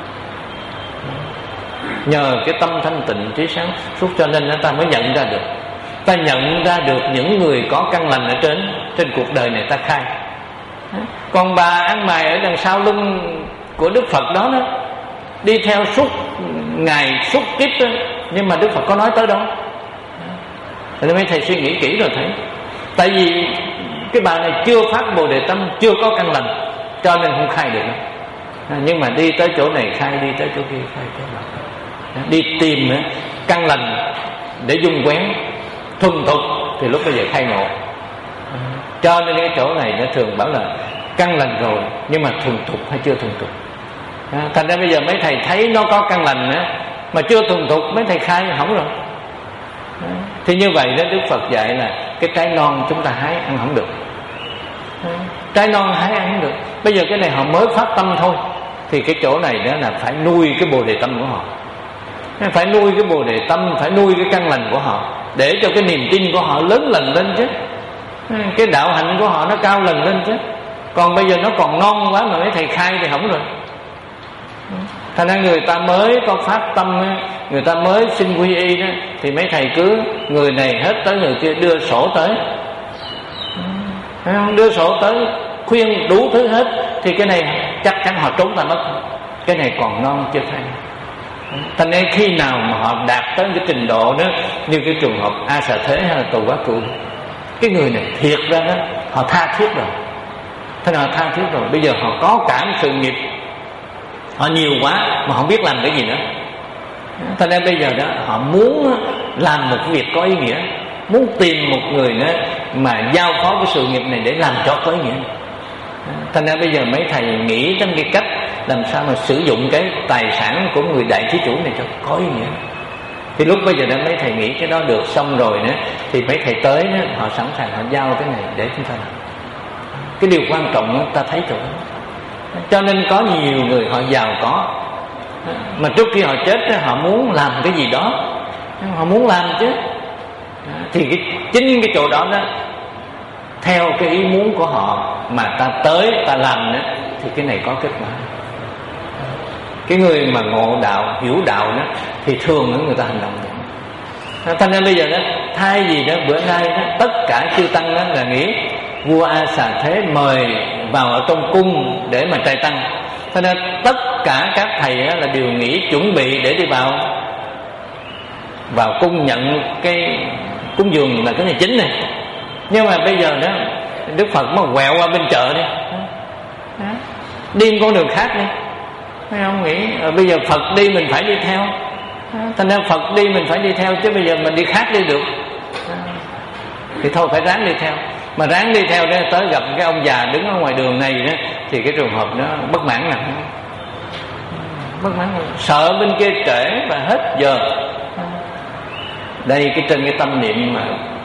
Nhờ cái tâm thanh tịnh trí sáng suốt, cho nên ta mới nhận ra được, ta nhận ra được những người có căn lành ở trên trên cuộc đời này, ta khai. Còn bà ăn mày ở đằng sau lưng của Đức Phật đó, đó đi theo suốt ngày suốt kiếp đó, nhưng mà Đức Phật có nói tới đâu. Nên mấy thầy suy nghĩ kỹ rồi thấy, tại vì cái bà này chưa phát Bồ Đề tâm, chưa có căn lành, cho nên không khai được. Nhưng mà đi tới chỗ này khai, đi tới chỗ kia khai, chỗ nào đi tìm căn lành để dung quén thuần thục, thì lúc bây giờ khai ngộ. Cho nên cái chỗ này nó thường bảo là căn lành rồi nhưng mà thuần thục hay chưa thuần thục. Thành ra bây giờ mấy thầy thấy nó có căn lành nữa mà chưa thuần thục, mấy thầy khai hỏng rồi. Thì như vậy đó, Đức Phật dạy là cái trái non chúng ta hái ăn không được, trái non hái ăn không được. Bây giờ cái này họ mới phát tâm thôi, thì cái chỗ này đó là phải nuôi cái Bồ Đề tâm của họ, phải nuôi cái Bồ Đề tâm, phải nuôi cái căn lành của họ, để cho cái niềm tin của họ lớn lần lên chứ, cái đạo hạnh của họ nó cao lần lên chứ. Còn bây giờ nó còn non quá mà mấy thầy khai thì hỏng rồi. Thành ra người ta mới có phát tâm, người ta mới xin quy y đó, thì mấy thầy cứ người này hết tới người kia đưa sổ tới, đưa sổ tới khuyên đủ thứ hết, thì cái này chắc chắn họ trốn ta mất. Cái này còn non chưa khai. Thành ra khi nào mà họ đạt tới cái trình độ đó, như cái trường hợp A Xà Thế hay là Tù Quá Cự, cái người này thiệt ra đó họ tha thiết rồi. Thế nào tha thiết rồi, bây giờ họ có cảm sự nghiệp họ nhiều quá mà không biết làm cái gì nữa. Thành ra bây giờ đó họ muốn làm một việc có ý nghĩa, muốn tìm một người nữa mà giao phó cái sự nghiệp này để làm cho có ý nghĩa. Thành ra bây giờ mấy thầy nghĩ đến cái cách làm sao mà sử dụng cái tài sản của người đại thí chủ này cho có ý nghĩa. Thì lúc bây giờ đó mấy thầy nghĩ cái đó được xong rồi nữa, thì mấy thầy tới đó, họ sẵn sàng họ giao cái này để chúng ta làm. Cái điều quan trọng đó, ta thấy chỗ đó. Cho nên có nhiều người họ giàu có, mà trước khi họ chết đó, họ muốn làm cái gì đó, họ muốn làm chứ. Thì cái, chính cái chỗ đó đó, theo cái ý muốn của họ mà ta tới ta làm đó, thì cái này có kết quả. Cái người mà ngộ đạo, hiểu đạo đó, thì thường người ta hành động vậy. Thành ra bây giờ đó, thay vì đó bữa nay đó, tất cả chư tăng đó là nghĩ vua A Xà Thế mời vào ở trong cung để mà trai tăng. Cho nên tất cả các thầy đó là đều nghĩ chuẩn bị để đi vào vào cung nhận cái cúng dường là cái này chính này. Nhưng mà bây giờ đó Đức Phật mà quẹo qua bên chợ đi, đi con đường khác đi, thấy không? Nghĩ à, bây giờ Phật đi mình phải đi theo, Thành ra Phật đi mình phải đi theo, chứ bây giờ mình đi khác đi được thì thôi phải ráng đi theo. Mà ráng đi theo đó, tới gặp cái ông già đứng ở ngoài đường này đó, thì cái trường hợp nó bất mãn nè, bất mãn, sợ bên kia trễ và hết giờ. Đây cái trên cái tâm niệm mà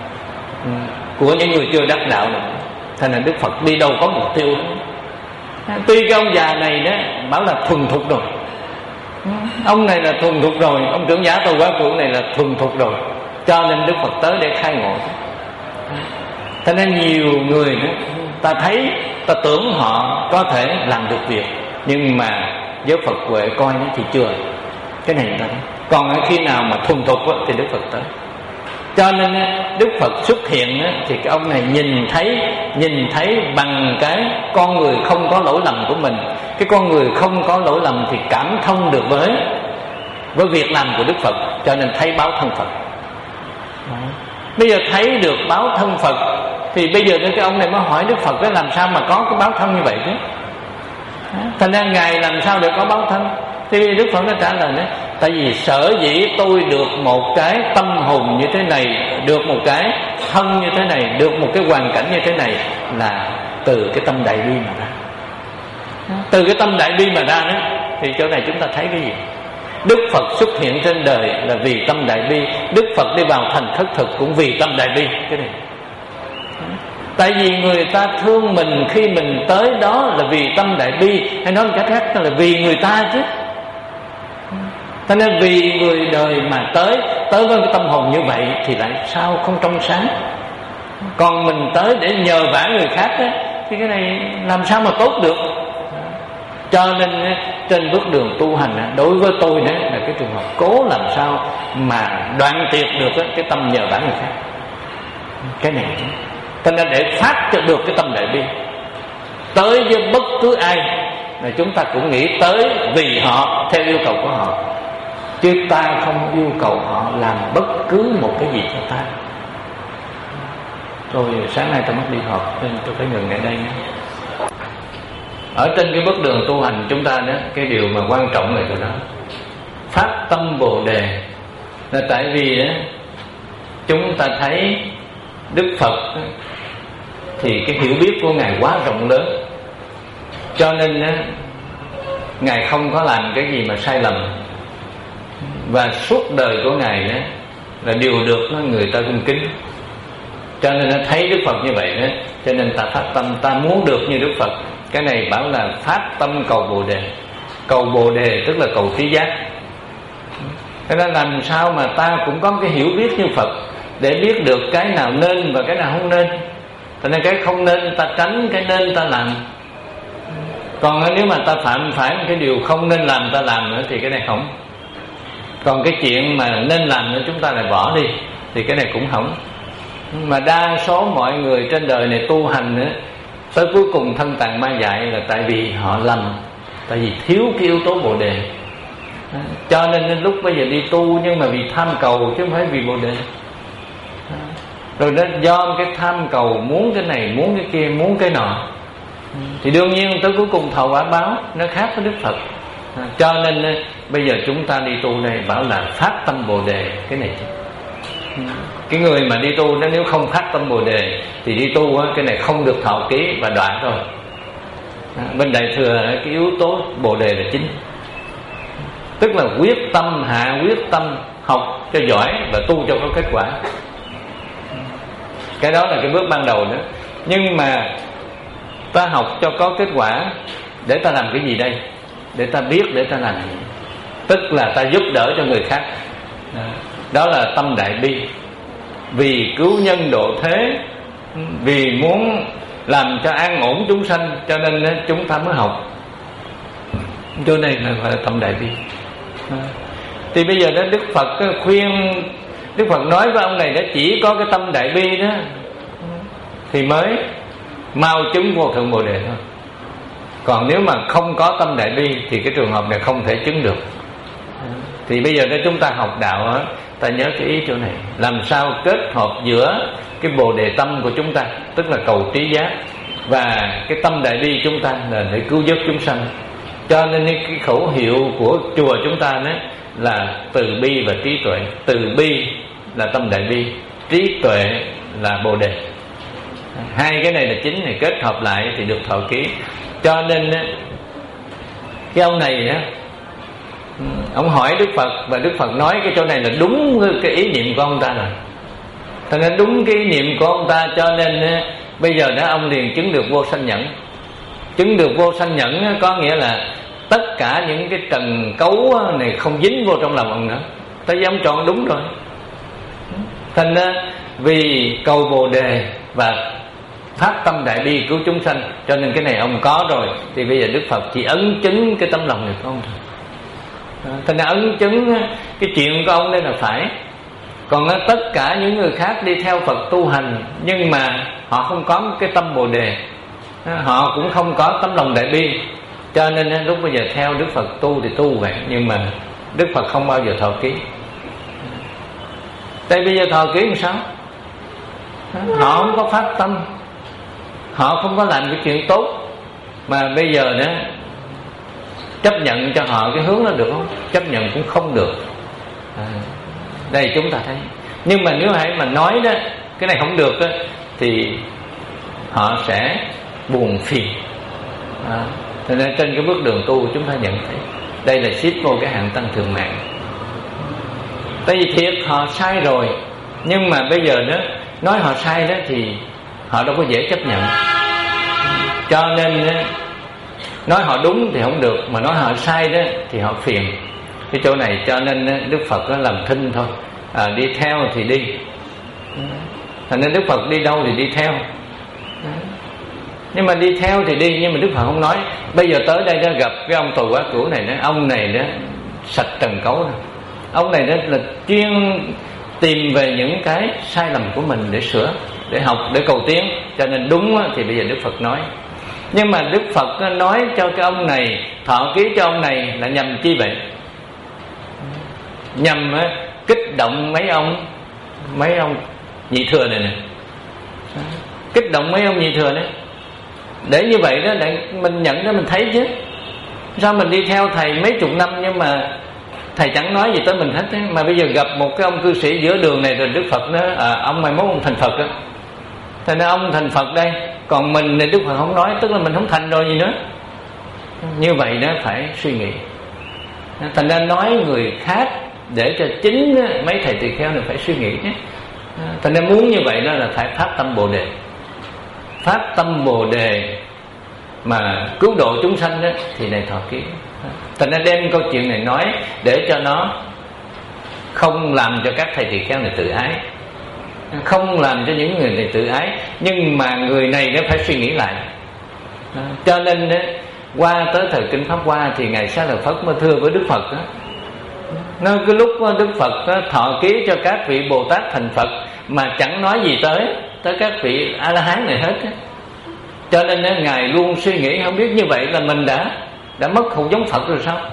của những người chưa đắc đạo này. Thành ra Đức Phật đi đâu có mục tiêu đó. Tuy cái ông già này đó bảo là thuần thục rồi, ông này là thuần thục rồi, ông trưởng giả Tô Quá Cụ này là thuần thục rồi, cho nên Đức Phật tới để khai ngộ. Thế nên nhiều người đó, ta thấy, ta tưởng họ có thể làm được việc, nhưng mà với Phật Huệ coi nó thì chưa. Cái này ta thấy. Còn khi nào mà thuần thục đó, thì Đức Phật tới. Cho nên Đức Phật xuất hiện đó, thì cái ông này nhìn thấy, nhìn thấy bằng cái con người không có lỗi lầm của mình. Cái con người không có lỗi lầm thì cảm thông được với với việc làm của Đức Phật, cho nên thấy báo thân Phật. Bây giờ thấy được báo thân Phật thì bây giờ cái ông này mới hỏi Đức Phật đó, làm sao mà có cái báo thân như vậy chứ? Thành ra Ngài làm sao để có báo thân? Thì Đức Phật nó trả lời đó, tại vì sở dĩ tôi được một cái tâm hồn như thế này, được một cái thân như thế này, được một cái hoàn cảnh như thế này là từ cái tâm đại bi mà ra. Từ cái tâm đại bi mà ra đó, thì chỗ này chúng ta thấy cái gì? Đức Phật xuất hiện trên đời là vì tâm đại bi. Đức Phật đi vào thành khất thực cũng vì tâm đại bi. Cái này, tại vì người ta thương mình khi mình tới đó là vì tâm đại bi, hay nói một cách khác là vì người ta chứ. Cho nên vì người đời mà tới tới với cái tâm hồn như vậy thì lại sao không trong sáng. Còn mình tới để nhờ vả người khác đó, thì cái này làm sao mà tốt được. Cho nên trên bước đường tu hành, đối với tôi đó là cái trường hợp cố làm sao mà đoạn tuyệt được cái tâm nhờ vả người khác. Cái này cho nên để phát cho được cái tâm đại bi, tới với bất cứ ai là chúng ta cũng nghĩ tới vì họ, theo yêu cầu của họ, chứ ta không yêu cầu họ làm bất cứ một cái gì cho ta. Rồi sáng nay tôi mất đi họp nên tôi phải ngừng ở đây nữa. Ở trên cái bước đường tu hành chúng ta đó, cái điều mà quan trọng là chỗ đó, phát tâm Bồ Đề, là tại vì đó chúng ta thấy Đức Phật thì cái hiểu biết của Ngài quá rộng lớn, cho nên đó, Ngài không có làm cái gì mà sai lầm, và suốt đời của Ngài đó là điều được đó, người ta cung kính. Cho nên nó thấy Đức Phật như vậy đó, cho nên ta phát tâm ta muốn được như Đức Phật. Cái này bảo là phát tâm cầu Bồ Đề. Cầu Bồ Đề tức là cầu trí giác. Thế nên làm sao mà ta cũng có cái hiểu biết như Phật, để biết được cái nào nên và cái nào không nên. Cho nên cái không nên ta tránh, cái nên ta làm. Còn nếu mà ta phạm phải cái điều không nên làm ta làm nữa thì cái này không. Còn cái chuyện mà nên làm nữa chúng ta lại bỏ đi thì cái này cũng không. Mà đa số mọi người trên đời này tu hành nữa, tới cuối cùng thân tàn ma dại là tại vì họ lầm, tại vì thiếu cái yếu tố Bồ Đề. Cho nên lúc bây giờ đi tu nhưng mà vì tham cầu chứ không phải vì Bồ Đề. Rồi nó do cái tham cầu muốn cái này, muốn cái kia, muốn cái nọ, thì đương nhiên tới cuối cùng thọ quả báo nó khác với Đức Phật. Cho nên bây giờ chúng ta đi tu này bảo là phát tâm Bồ Đề. Cái này cái người mà đi tu nó nếu không phát tâm Bồ Đề thì đi tu á, cái này không được thọ ký và đoạn rồi. Bên Đại Thừa cái yếu tố Bồ Đề là chính, tức là quyết tâm, hạ quyết tâm học cho giỏi và tu cho có kết quả. Cái đó là cái bước ban đầu nữa. Nhưng mà ta học cho có kết quả để ta làm cái gì đây? Để ta biết, để ta làm gì? Tức là ta giúp đỡ cho người khác. Đó là tâm đại bi, vì cứu nhân độ thế, vì muốn làm cho an ổn chúng sanh, cho nên chúng ta mới học. Chỗ này là gọi là tâm đại bi. Thì bây giờ đó Đức Phật khuyên, Đức Phật nói với ông này đó, chỉ có cái tâm đại bi đó thì mới mau chứng vô thượng Bồ Đề thôi. Còn nếu mà không có tâm đại bi thì cái trường hợp này không thể chứng được. Thì bây giờ đó chúng ta học đạo đó, ta nhớ cái ý chỗ này, làm sao kết hợp giữa cái Bồ Đề tâm của chúng ta, tức là cầu trí giác, và cái tâm đại bi chúng ta là để cứu giúp chúng sanh. Cho nên cái khẩu hiệu của chùa chúng ta đó là từ bi và trí tuệ. Từ bi là tâm đại bi, trí tuệ là bồ đề. Hai cái này là chính, này kết hợp lại thì được thọ ký. Cho nên cái ông này á, ông hỏi Đức Phật, và Đức Phật nói cái chỗ này là đúng cái ý niệm của ông ta rồi. Thật ra đúng cái ý niệm của ông ta, cho nên bây giờ đó ông liền chứng được vô sanh nhẫn. Chứng được vô sanh nhẫn có nghĩa là tất cả những cái trần cấu này không dính vô trong lòng ông nữa. Tại vì ông chọn đúng rồi. Thành ra vì cầu bồ đề và phát tâm đại bi cứu chúng sanh, cho nên cái này ông có rồi. Thì bây giờ Đức Phật chỉ ấn chứng cái tấm lòng này của ông thôi. Thành ra ấn chứng cái chuyện của ông đây là phải. Còn tất cả những người khác đi theo Phật tu hành, nhưng mà họ không có cái tâm bồ đề, họ cũng không có tấm lòng đại bi, cho nên lúc bây giờ theo Đức Phật tu thì tu vậy, nhưng mà Đức Phật không bao giờ thọ ký. Tại bây giờ thọ ký làm sao? Họ không có phát tâm, họ không có làm cái chuyện tốt, mà bây giờ đó chấp nhận cho họ cái hướng đó được không? Chấp nhận cũng không được. à, Đây chúng ta thấy. Nhưng mà nếu hãy mà nói đó cái này không được đó, thì họ sẽ buồn phiền. à, Cho nên trên cái bước đường tu chúng ta nhận thấy đây là xếp vô cái hạng tăng thượng mạng. Tại vì thiệt họ sai rồi, nhưng mà bây giờ đó nói họ sai đó thì họ đâu có dễ chấp nhận. Cho nên nói họ đúng thì không được, mà nói họ sai đó thì họ phiền. Cái chỗ này cho nên Đức Phật nó làm thinh thôi. à, Đi theo thì đi, thành nên Đức Phật đi đâu thì đi theo. Nhưng mà đi theo thì đi, nhưng mà Đức Phật không nói bây giờ tới đây đó gặp cái ông tù quá cửu này đó, ông này đó sạch trần cấu đó. Ông này đó là chuyên tìm về những cái sai lầm của mình để sửa, để học, để cầu tiến. Cho nên đúng thì bây giờ Đức Phật nói. Nhưng mà Đức Phật nói cho cái ông này, thọ ký cho ông này là nhằm chi vậy? Nhằm kích động mấy ông Mấy ông nhị thừa này nè, kích động mấy ông nhị thừa đấy. Để như vậy đó, để mình nhận ra mình thấy chứ. Sao mình đi theo thầy mấy chục năm nhưng mà thầy chẳng nói gì tới mình hết ấy. Mà bây giờ gặp một cái ông cư sĩ giữa đường này, rồi Đức Phật nói à, ông mai mốt ông thành Phật đó. Thành ra ông thành Phật đây, còn mình thì Đức Phật không nói, tức là mình không thành rồi gì nữa. Như vậy đó phải suy nghĩ. Thành ra nói người khác để cho chính mấy thầy tỳ kheo này phải suy nghĩ chứ. Thành ra muốn như vậy đó là phải phát tâm bồ đề. Phát tâm bồ đề mà cứu độ chúng sanh đó thì này thọ ký. Thành ra đem câu chuyện này nói để cho nó không làm cho các thầy tỳ kheo này tự ái, không làm cho những người này tự ái, nhưng mà người này nó phải suy nghĩ lại. Cho nên đó, qua tới thời kinh Pháp Hoa thì Ngài Xá Lợi Phất mới thưa với Đức Phật đó, nó cái lúc Đức Phật đó, thọ ký cho các vị Bồ Tát thành Phật mà chẳng nói gì tới tới các vị A La Hán này hết đó. Cho nên đó, Ngài luôn suy nghĩ không biết như vậy là mình đã đã mất hồn giống Phật rồi sao.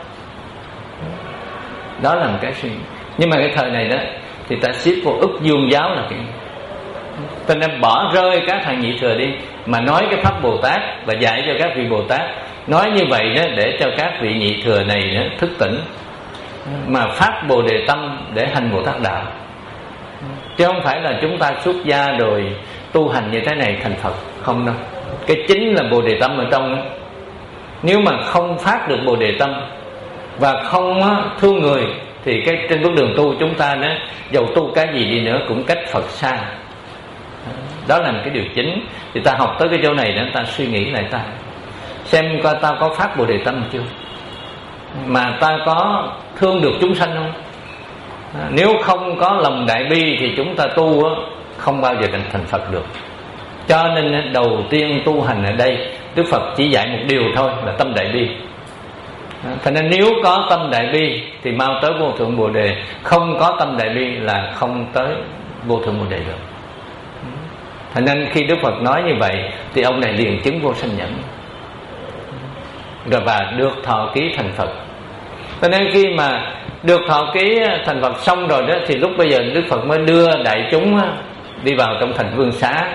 Đó là một cái suy nghĩ. Nhưng mà cái thời này đó thì ta xếp vô ức dương giáo là cái, ta nên bỏ rơi các thằng nhị thừa đi, mà nói cái pháp Bồ Tát và dạy cho các vị Bồ Tát. Nói như vậy đó để cho các vị nhị thừa này đó, thức tỉnh mà phát bồ đề tâm để hành Bồ Tát đạo, chứ không phải là chúng ta xuất gia rồi tu hành như thế này thành Phật. Không đâu. Cái chính là bồ đề tâm ở trong đó. Nếu mà không phát được bồ đề tâm và không thương người thì cái trên bước đường tu chúng ta đó, dầu tu cái gì đi nữa cũng cách Phật xa. Đó là một cái điều chính. Thì ta học tới cái chỗ này đó, ta suy nghĩ lại ta xem coi ta có phát bồ đề tâm chưa, mà ta có thương được chúng sanh không. Nếu không có lòng đại bi thì chúng ta tu không bao giờ thành Phật được. Cho nên đầu tiên tu hành ở đây Đức Phật chỉ dạy một điều thôi là tâm đại bi. Cho nên nếu có tâm đại bi thì mau tới vô thượng bồ đề, không có tâm đại bi là không tới vô thượng bồ đề được. Cho nên khi Đức Phật nói như vậy thì ông này liền chứng vô sanh nhẫn rồi và được thọ ký thành Phật. Cho nên khi mà được thọ ký thành Phật xong rồi đó thì lúc bây giờ Đức Phật mới đưa đại chúng đi vào trong thành Vương Xá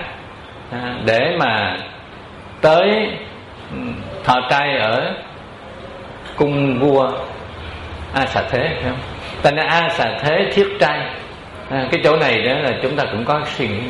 để mà tới thọ trai ở cung vua A Xà Thế, phải không? Thành ra A Xà Thế thiết trai. À, cái chỗ này đó là chúng ta cũng có suy nghĩ.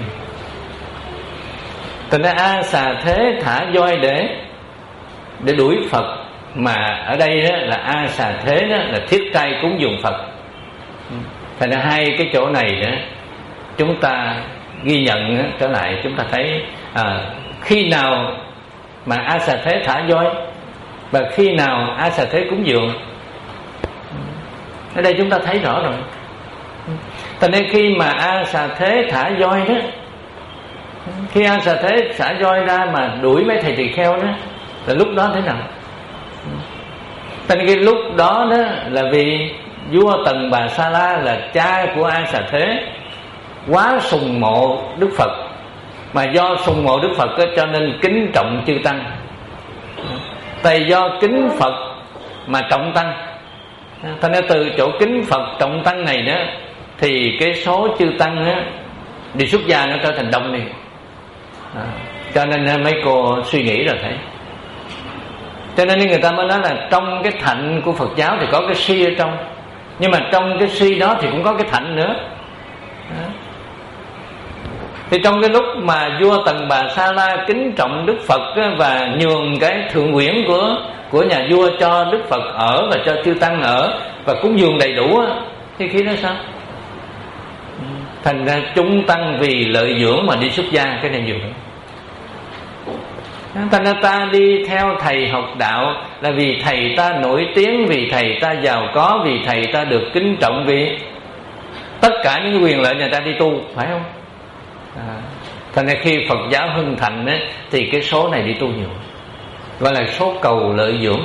Thành ra A Xà Thế thả voi để để đuổi Phật, mà ở đây đó là A Xà Thế đó là thiết trai cúng dường Phật. Thành ra hai cái chỗ này đó chúng ta ghi nhận đó, trở lại chúng ta thấy à, khi nào mà A Xà Thế thả voi và khi nào A Xà Thế cúng dường. Ở đây chúng ta thấy rõ rồi. Thành nên khi mà A Xà Thế thả voi đó, khi A Xà Thế xả voi ra mà đuổi mấy thầy tỳ kheo đó, là lúc đó thế nào? Thành cái lúc đó đó là vì vua Tần Bà Sa La là cha của A Xà Thế quá sùng mộ Đức Phật, mà do sùng mộ Đức Phật đó, cho nên kính trọng chư tăng. Tại do kính Phật mà trọng tăng, thành ra từ chỗ kính Phật trọng tăng này đó thì cái số chư tăng đó, đi xuất gia nó trở thành đông đi. À, cho nên mấy cô suy nghĩ rồi thấy. Cho nên người ta mới nói là trong cái thạnh của Phật giáo thì có cái si ở trong, nhưng mà trong cái si đó thì cũng có cái thạnh nữa. À, thì trong cái lúc mà vua Tần Bà Sa La kính trọng Đức Phật và nhường cái thượng quyển của của nhà vua cho Đức Phật ở và cho chư tăng ở và cúng dường đầy đủ, thì khi đó sao? Thành ra chúng tăng vì lợi dưỡng mà đi xuất gia, cái này nhiều lắm. Thành ra ta đi theo thầy học đạo là vì thầy ta nổi tiếng, vì thầy ta giàu có, vì thầy ta được kính trọng, vì tất cả những quyền lợi người ta đi tu, phải không? À, thành ra khi Phật giáo hưng thịnh ấy, thì cái số này đi tu nhiều, gọi là số cầu lợi dưỡng.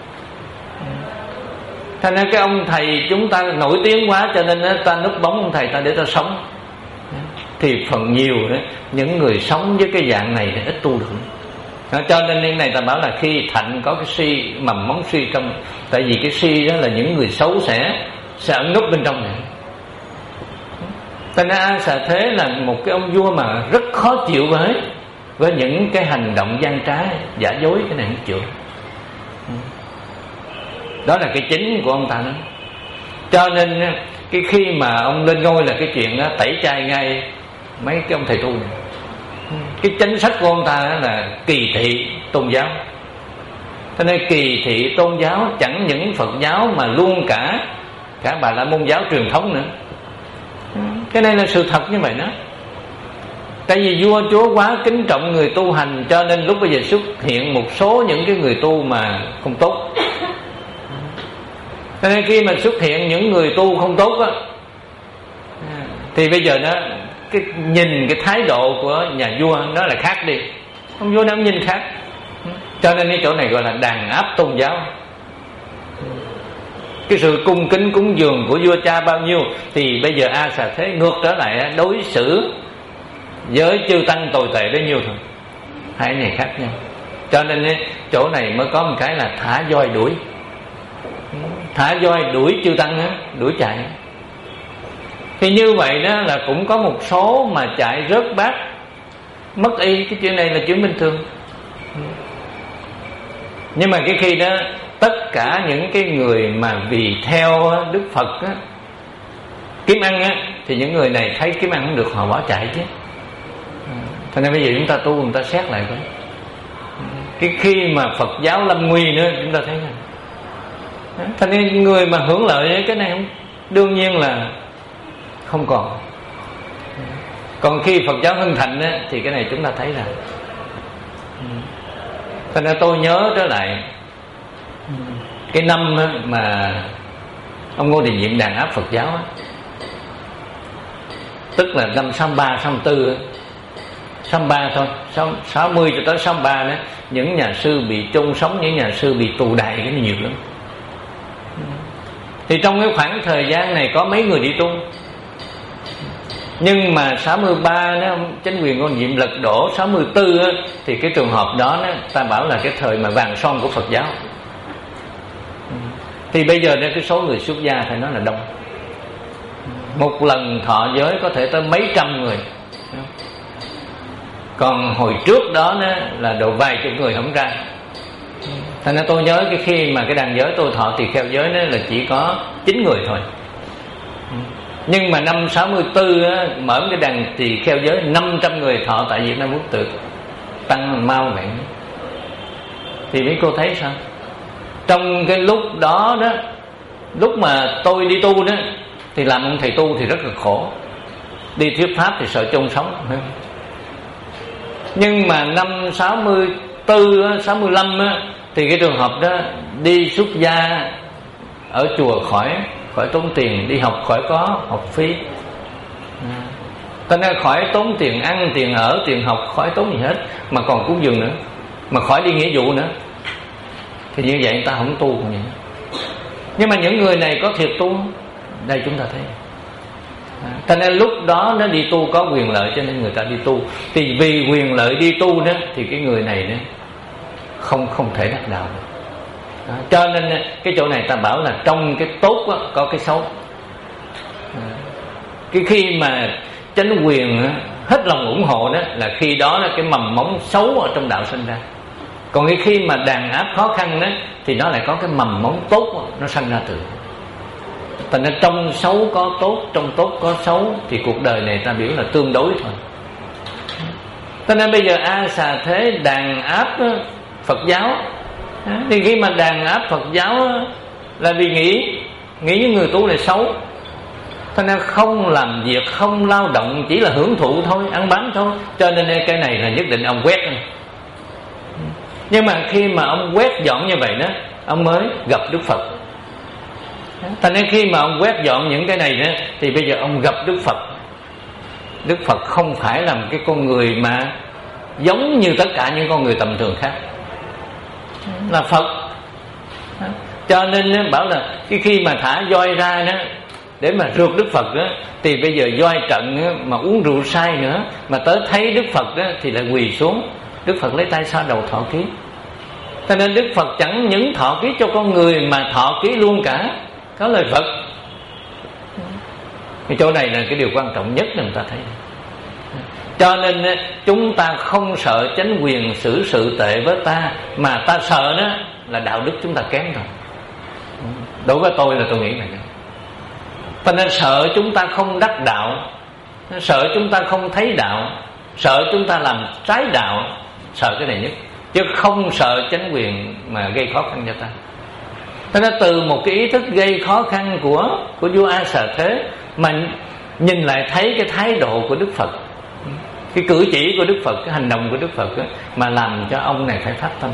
Thành ra cái ông thầy chúng ta nổi tiếng quá, cho nên ta núp bóng ông thầy ta để ta sống. Thì phần nhiều đó, những người sống với cái dạng này thì ít tu được. Đó, cho nên cái này ta bảo là khi thạnh có cái si, mầm móng si trong. Tại vì cái si đó là những người xấu sẽ sẽ ẩn núp bên trong này. Thành ra A Xà Thế là một cái ông vua mà rất khó chịu với với những cái hành động gian trá, giả dối, cái này không chịu. Đó là cái chính của ông ta đó. Cho nên cái khi mà ông lên ngôi là cái chuyện đó, tẩy chay ngay mấy cái ông thầy tu này. Cái chính sách của ông ta là kỳ thị tôn giáo. Cho nên kỳ thị tôn giáo chẳng những Phật giáo mà luôn cả cả Bà La Môn giáo truyền thống nữa. Cái này là sự thật như vậy đó. Tại vì vua chúa quá kính trọng người tu hành, cho nên lúc bây giờ xuất hiện một số những cái người tu mà không tốt. Cho nên khi mà xuất hiện những người tu không tốt á, thì bây giờ đó cái nhìn cái thái độ của nhà vua nó là khác đi. Ông vua nó nhìn khác. Cho nên cái chỗ này gọi là đàn áp tôn giáo. Cái sự cung kính cúng dường của vua cha bao nhiêu thì bây giờ A Xà Thế ngược trở lại đối xử với chư tăng tồi tệ bấy nhiêu thôi. Hai này khác nhau. Cho nên chỗ này mới có một cái là thả voi đuổi. Thả voi đuổi chư tăng á, đuổi chạy. Thì như vậy đó là cũng có một số mà chạy rớt bát mất y. Cái chuyện này là chuyện bình thường. Nhưng mà cái khi đó tất cả những cái người mà vì theo Đức Phật á, kiếm ăn á, thì những người này thấy kiếm ăn không được họ bỏ chạy chứ. Cho nên bây giờ chúng ta tu, chúng ta xét lại coi. Cái khi mà Phật giáo lâm nguy nữa, chúng ta thấy này. Thành nên người mà hưởng lợi cái này không, đương nhiên là không còn. Còn khi Phật giáo hưng thịnh á, thì cái này chúng ta thấy là. Thành ra tôi nhớ trở lại cái năm mà ông Ngô Đình Diệm đàn áp Phật giáo á, tức là năm sáu ba, sáu tư, sáu ba thôi, sáu mươi cho tới sáu ba đó, những nhà sư bị chôn sống, những nhà sư bị tù đày, cái nhiều lắm. Thì trong cái khoảng thời gian này có mấy người đi tu. Nhưng mà sáu mươi ba đó, chính quyền Ngô Đình Diệm lật đổ sáu mươi tư đó, thì cái trường hợp đó, đó ta bảo là cái thời mà vàng son của Phật giáo. Thì bây giờ cái số người xuất gia phải nói là đông. Một lần thọ giới có thể tới mấy trăm người. Còn hồi trước đó, đó là độ vài chục người không ra. Thành ra tôi nhớ cái khi mà cái đàn giới tôi thọ tỳ kheo giới đó là chỉ có chín người thôi. Nhưng mà năm sáu mươi tư á, mở cái đàn tỳ kheo giới năm trăm người thọ tại Việt Nam Quốc Tự, tăng mau vậy. Thì mấy cô thấy sao? Trong cái lúc đó đó, lúc mà tôi đi tu đó, thì làm ông thầy tu thì rất là khổ. Đi thuyết pháp thì sợ chôn sống. Nhưng mà năm sáu mươi tư, sáu mươi lăm á, thì cái trường hợp đó đi xuất gia ở chùa khỏi khỏi tốn tiền, đi học khỏi có học phí. Cho nên khỏi tốn tiền ăn, tiền ở, tiền học, khỏi tốn gì hết, mà còn cúng dường nữa, mà khỏi đi nghĩa vụ nữa. Thì như vậy người ta không tu cũng vậy. Nhưng mà những người này có thiệt tu, đây chúng ta thấy. Cho nên lúc đó nó đi tu có quyền lợi cho nên người ta đi tu. Thì vì quyền lợi đi tu đó thì cái người này đó không không thể đắc đạo được. Đó. Cho nên cái chỗ này ta bảo là trong cái tốt đó, có cái xấu. Cái khi mà chánh quyền đó, hết lòng ủng hộ đó là khi đó là cái mầm móng xấu ở trong đạo sinh ra. Còn cái khi mà đàn áp khó khăn đó thì nó lại có cái mầm móng tốt đó, nó sanh ra từ. Thành ra trong xấu có tốt, trong tốt có xấu, thì cuộc đời này ta biểu là tương đối thôi. Cho nên bây giờ A Xà Thế đàn áp đó, Phật giáo, thì khi mà đàn áp Phật giáo là vì nghĩ nghĩ những người tu này xấu. Cho nên không làm việc, không lao động, chỉ là hưởng thụ thôi, ăn bám thôi. Cho nên cái này là nhất định ông quét. Nhưng mà khi mà ông quét dọn như vậy đó, ông mới gặp Đức Phật. Thành nên khi mà ông quét dọn những cái này đó, thì bây giờ ông gặp Đức Phật. Đức Phật không phải là một cái con người mà giống như tất cả những con người tầm thường khác, là Phật. Cho nên bảo là cái khi mà thả voi ra đó để mà rượt Đức Phật đó, thì bây giờ voi trận đó, mà uống rượu say nữa, mà tới thấy Đức Phật đó, thì lại quỳ xuống. Đức Phật lấy tay xoa đầu thọ ký. Cho nên Đức Phật chẳng những thọ ký cho con người mà thọ ký luôn cả có lời Phật. Cái chỗ này là cái điều quan trọng nhất là người ta thấy. Cho nên chúng ta không sợ chánh quyền xử sự tệ với ta, mà ta sợ đó là đạo đức chúng ta kém thôi. Đối với tôi là tôi nghĩ này. Cho nên sợ chúng ta không đắc đạo, sợ chúng ta không thấy đạo, sợ chúng ta làm trái đạo, sợ cái này nhất, chứ không sợ chánh quyền mà gây khó khăn cho ta. Thế nên từ một cái ý thức gây khó khăn của của vua A Xà Thế mà nhìn lại thấy cái thái độ của Đức Phật, cái cử chỉ của Đức Phật, cái hành động của Đức Phật đó, mà làm cho ông này phải phát tâm.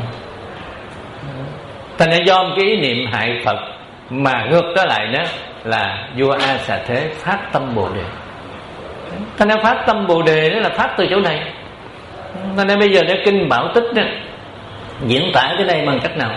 Thành ra do một cái ý niệm hại Phật mà ngược trở lại đó là vua A Xà Thế phát tâm Bồ Đề. Thành ra phát tâm Bồ Đề đó là phát từ chỗ này. Thành ra bây giờ để kinh Bảo Tích đó, diễn tả cái đây bằng cách nào?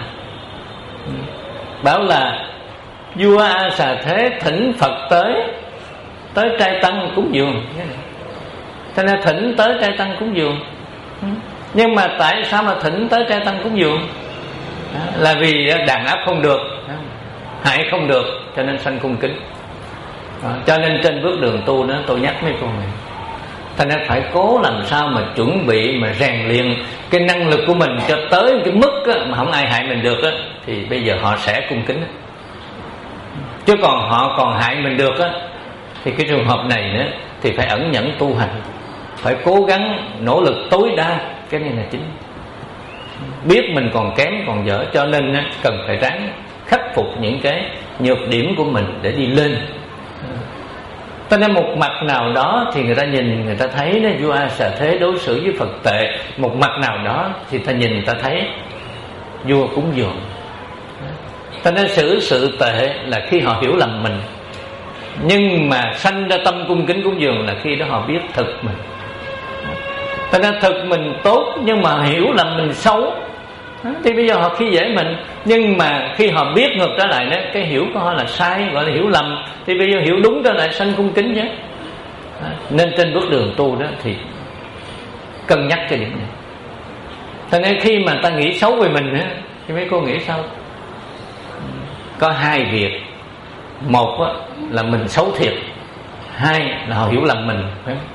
Bảo là vua A Xà Thế thỉnh Phật tới tới trai tăng cúng dường. Cho nên thỉnh tới trai tăng cúng dường. Nhưng mà tại sao mà thỉnh tới trai tăng cúng dường? Là vì đàn áp không được, hại không được, cho nên sanh cung kính. Cho nên trên bước đường tu đó tôi nhắc mấy cô này, thành ra phải cố làm sao mà chuẩn bị, mà rèn luyện cái năng lực của mình cho tới cái mức á, mà không ai hại mình được á, thì bây giờ họ sẽ cung kính á. Chứ còn họ còn hại mình được á, thì cái trường hợp này nữa thì phải ẩn nhẫn tu hành, phải cố gắng nỗ lực tối đa. Cái này là chính. Biết mình còn kém, còn dở, cho nên á, cần phải ráng khắc phục những cái nhược điểm của mình để đi lên. Cho nên một mặt nào đó thì người ta nhìn, người ta thấy đó, vua A Xà Thế đối xử với Phật tệ. Một mặt nào đó thì ta nhìn, ta thấy vua cúng dường. Cho nên xử sự tệ là khi họ hiểu lầm mình, nhưng mà sanh ra tâm cung kính cúng dường là khi đó họ biết thực mình. Cho nên thực mình tốt nhưng mà hiểu lầm mình xấu, thì bây giờ họ khi dễ mình. Nhưng mà khi họ biết ngược trở lại đó, cái hiểu của họ là sai, gọi là hiểu lầm, thì bây giờ hiểu đúng trở lại sanh cung kính chứ. Nên trên bước đường tu đó thì cân nhắc cái điểm này. Cho nên khi mà ta nghĩ xấu về mình đó, thì mấy cô nghĩ sao? Có hai việc. Một đó, là mình xấu thiệt. Hai là họ hiểu lầm mình.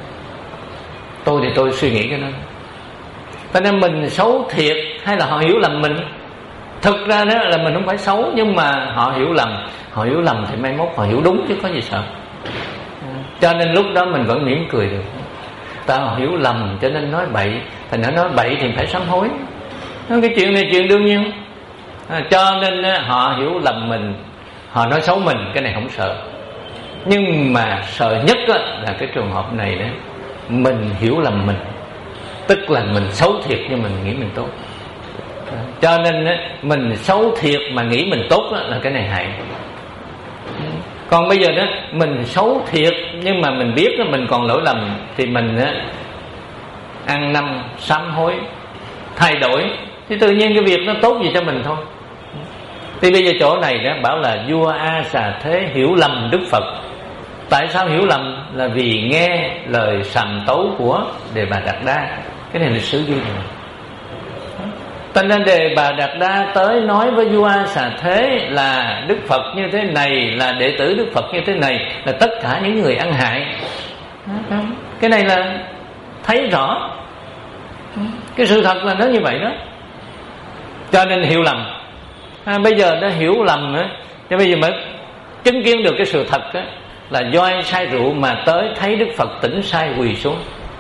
Tôi thì tôi suy nghĩ cái đó. Cho nên mình xấu thiệt hay là họ hiểu lầm mình? Thực ra đó là mình không phải xấu, nhưng mà họ hiểu lầm. Họ hiểu lầm thì mai mốt họ hiểu đúng chứ có gì sợ. Cho nên lúc đó mình vẫn mỉm cười được. Ta họ hiểu lầm cho nên nói bậy, thành nó nói bậy thì phải sám hối. Cái chuyện này chuyện đương nhiên. À, cho nên họ hiểu lầm mình, họ nói xấu mình, cái này không sợ. Nhưng mà sợ nhất là cái trường hợp này đó, mình hiểu lầm mình, tức là mình xấu thiệt nhưng mình nghĩ mình tốt. Cho nên mình xấu thiệt mà nghĩ mình tốt là cái này hại. Còn bây giờ đó mình xấu thiệt nhưng mà mình biết mình còn lỗi lầm, thì mình ăn năn sám hối, thay đổi, thì tự nhiên cái việc nó tốt gì cho mình thôi. Thì bây giờ chỗ này đó bảo là vua A Xà Thế hiểu lầm Đức Phật. Tại sao hiểu lầm? Là vì nghe lời sàm tấu của Đề Bà Đạt Đa. Cái này lịch sử ghi này. Cho nên Đề Bà Đạt Đa tới nói với vua A Xà Thế là Đức Phật như thế này, là đệ tử Đức Phật như thế này, là tất cả những người ăn hại. Cái này là thấy rõ cái sự thật là nó như vậy đó. Cho nên hiểu lầm. À, bây giờ nó hiểu lầm á, cho bây giờ mới chứng kiến được cái sự thật á, là do ai say rượu mà tới thấy Đức Phật tỉnh sai quỳ xuống.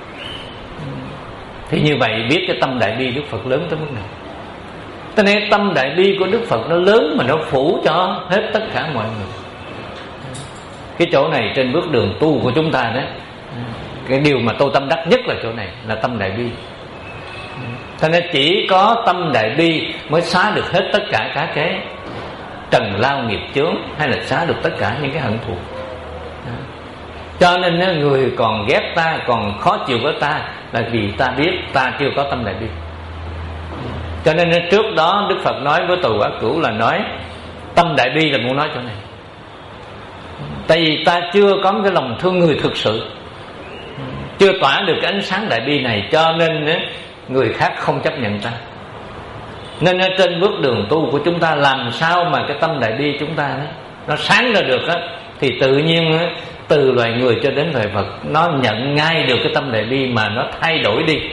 Thì như vậy biết cái tâm đại bi Đức Phật lớn tới mức nào. Cho nên tâm đại bi của Đức Phật nó lớn mà nó phủ cho hết tất cả mọi người. Cái chỗ này trên bước đường tu của chúng ta đó, cái điều mà tôi tâm đắc nhất là chỗ này, là tâm đại bi. Cho nên chỉ có tâm đại bi mới xóa được hết tất cả các cái trần lao nghiệp chướng, hay là xóa được tất cả những cái hận thù. Cho nên người còn ghét ta, còn khó chịu với ta, là vì ta biết ta chưa có tâm đại bi. Cho nên trước đó Đức Phật nói với Tỳ Quả Cửu là nói tâm đại bi là muốn nói chỗ này. Tại vì ta chưa có cái lòng thương người thực sự, chưa tỏa được cái ánh sáng đại bi này, cho nên người khác không chấp nhận ta. Nên ở trên bước đường tu của chúng ta, làm sao mà cái tâm đại bi chúng ta đó, nó sáng ra được á, thì tự nhiên á, từ loài người cho đến loài vật, nó nhận ngay được cái tâm đại bi mà nó thay đổi đi.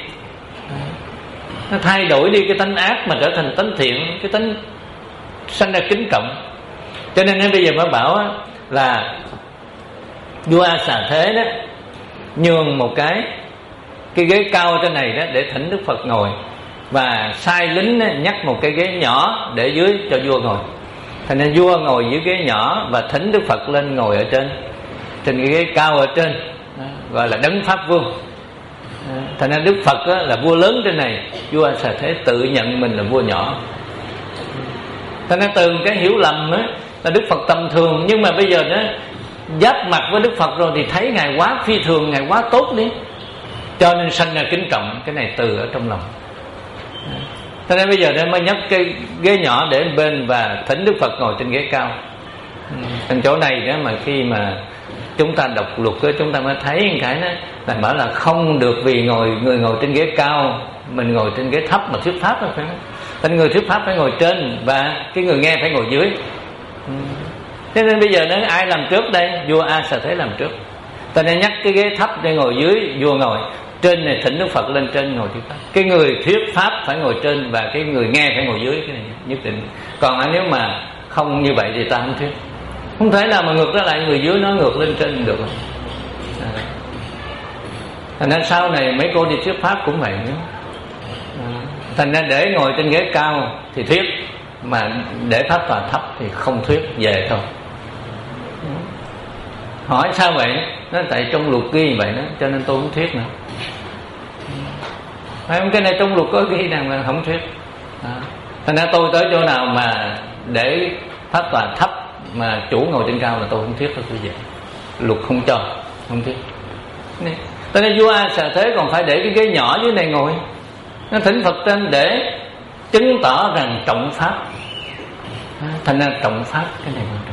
Nó thay đổi đi cái tánh ác mà trở thành tánh thiện, cái tánh sanh ra kính trọng. Cho nên bây giờ mới bảo á, là vua A Xà Thế đó nhường một cái cái ghế cao ở trên này đó để thỉnh Đức Phật ngồi, và sai lính nhắc một cái ghế nhỏ để dưới cho vua ngồi. Thành nên vua ngồi dưới ghế nhỏ và thỉnh Đức Phật lên ngồi ở trên trên cái ghế cao ở trên, gọi là Đấng Pháp Vương. Thành nên Đức Phật là vua lớn trên này, vua A Xà Thế tự nhận mình là vua nhỏ. Thành nên từ cái hiểu lầm á, là Đức Phật tầm thường, nhưng mà bây giờ đó giáp mặt với Đức Phật rồi thì thấy Ngài quá phi thường, Ngài quá tốt đi, cho nên sanh ra kính trọng. Cái này từ ở trong lòng. Cho nên bây giờ nên mới nhấc cái ghế nhỏ để bên và thỉnh Đức Phật ngồi trên ghế cao. Thành chỗ này đó mà khi mà chúng ta đọc luật đó, chúng ta mới thấy cái đó là bảo là không được vì ngồi người ngồi trên ghế cao, mình ngồi trên ghế thấp mà thuyết pháp đâu phải. Thành người thuyết pháp phải ngồi trên và cái người nghe phải ngồi dưới. Thế nên bây giờ nó ai làm trước đây? Vua A Xà Thế làm trước. Ta nên nhắc cái ghế thấp để ngồi dưới, vua ngồi trên này, thỉnh Đức Phật lên trên ngồi thuyết pháp. Cái người thuyết pháp phải ngồi trên và cái người nghe phải ngồi dưới, cái này nhất định. Còn nếu mà không như vậy thì ta không thuyết. Không thể nào mà ngược trở lại, người dưới nó ngược lên trên được. À. Thành ra sau này mấy cô đi thuyết pháp cũng vậy nữa. À. Thành ra để ngồi trên ghế cao thì thuyết, mà để pháp tòa thấp thì không thuyết, về thôi. Hỏi sao vậy? Nó tại trong luật ghi vậy đó, cho nên tôi không thuyết nữa. Phải không? Cái này trong luật có ghi rằng là không thuyết. À. Thành ra tôi tới chỗ nào mà để pháp tòa thấp mà chủ ngồi trên cao là tôi không thuyết, tôi về. Luật không cho, không thuyết. Cho nên vua A Xà Thế còn phải để cái ghế nhỏ dưới này ngồi, nó thỉnh Phật trên để chứng tỏ rằng trọng pháp. À, thành ra trọng pháp cái này quan trọng.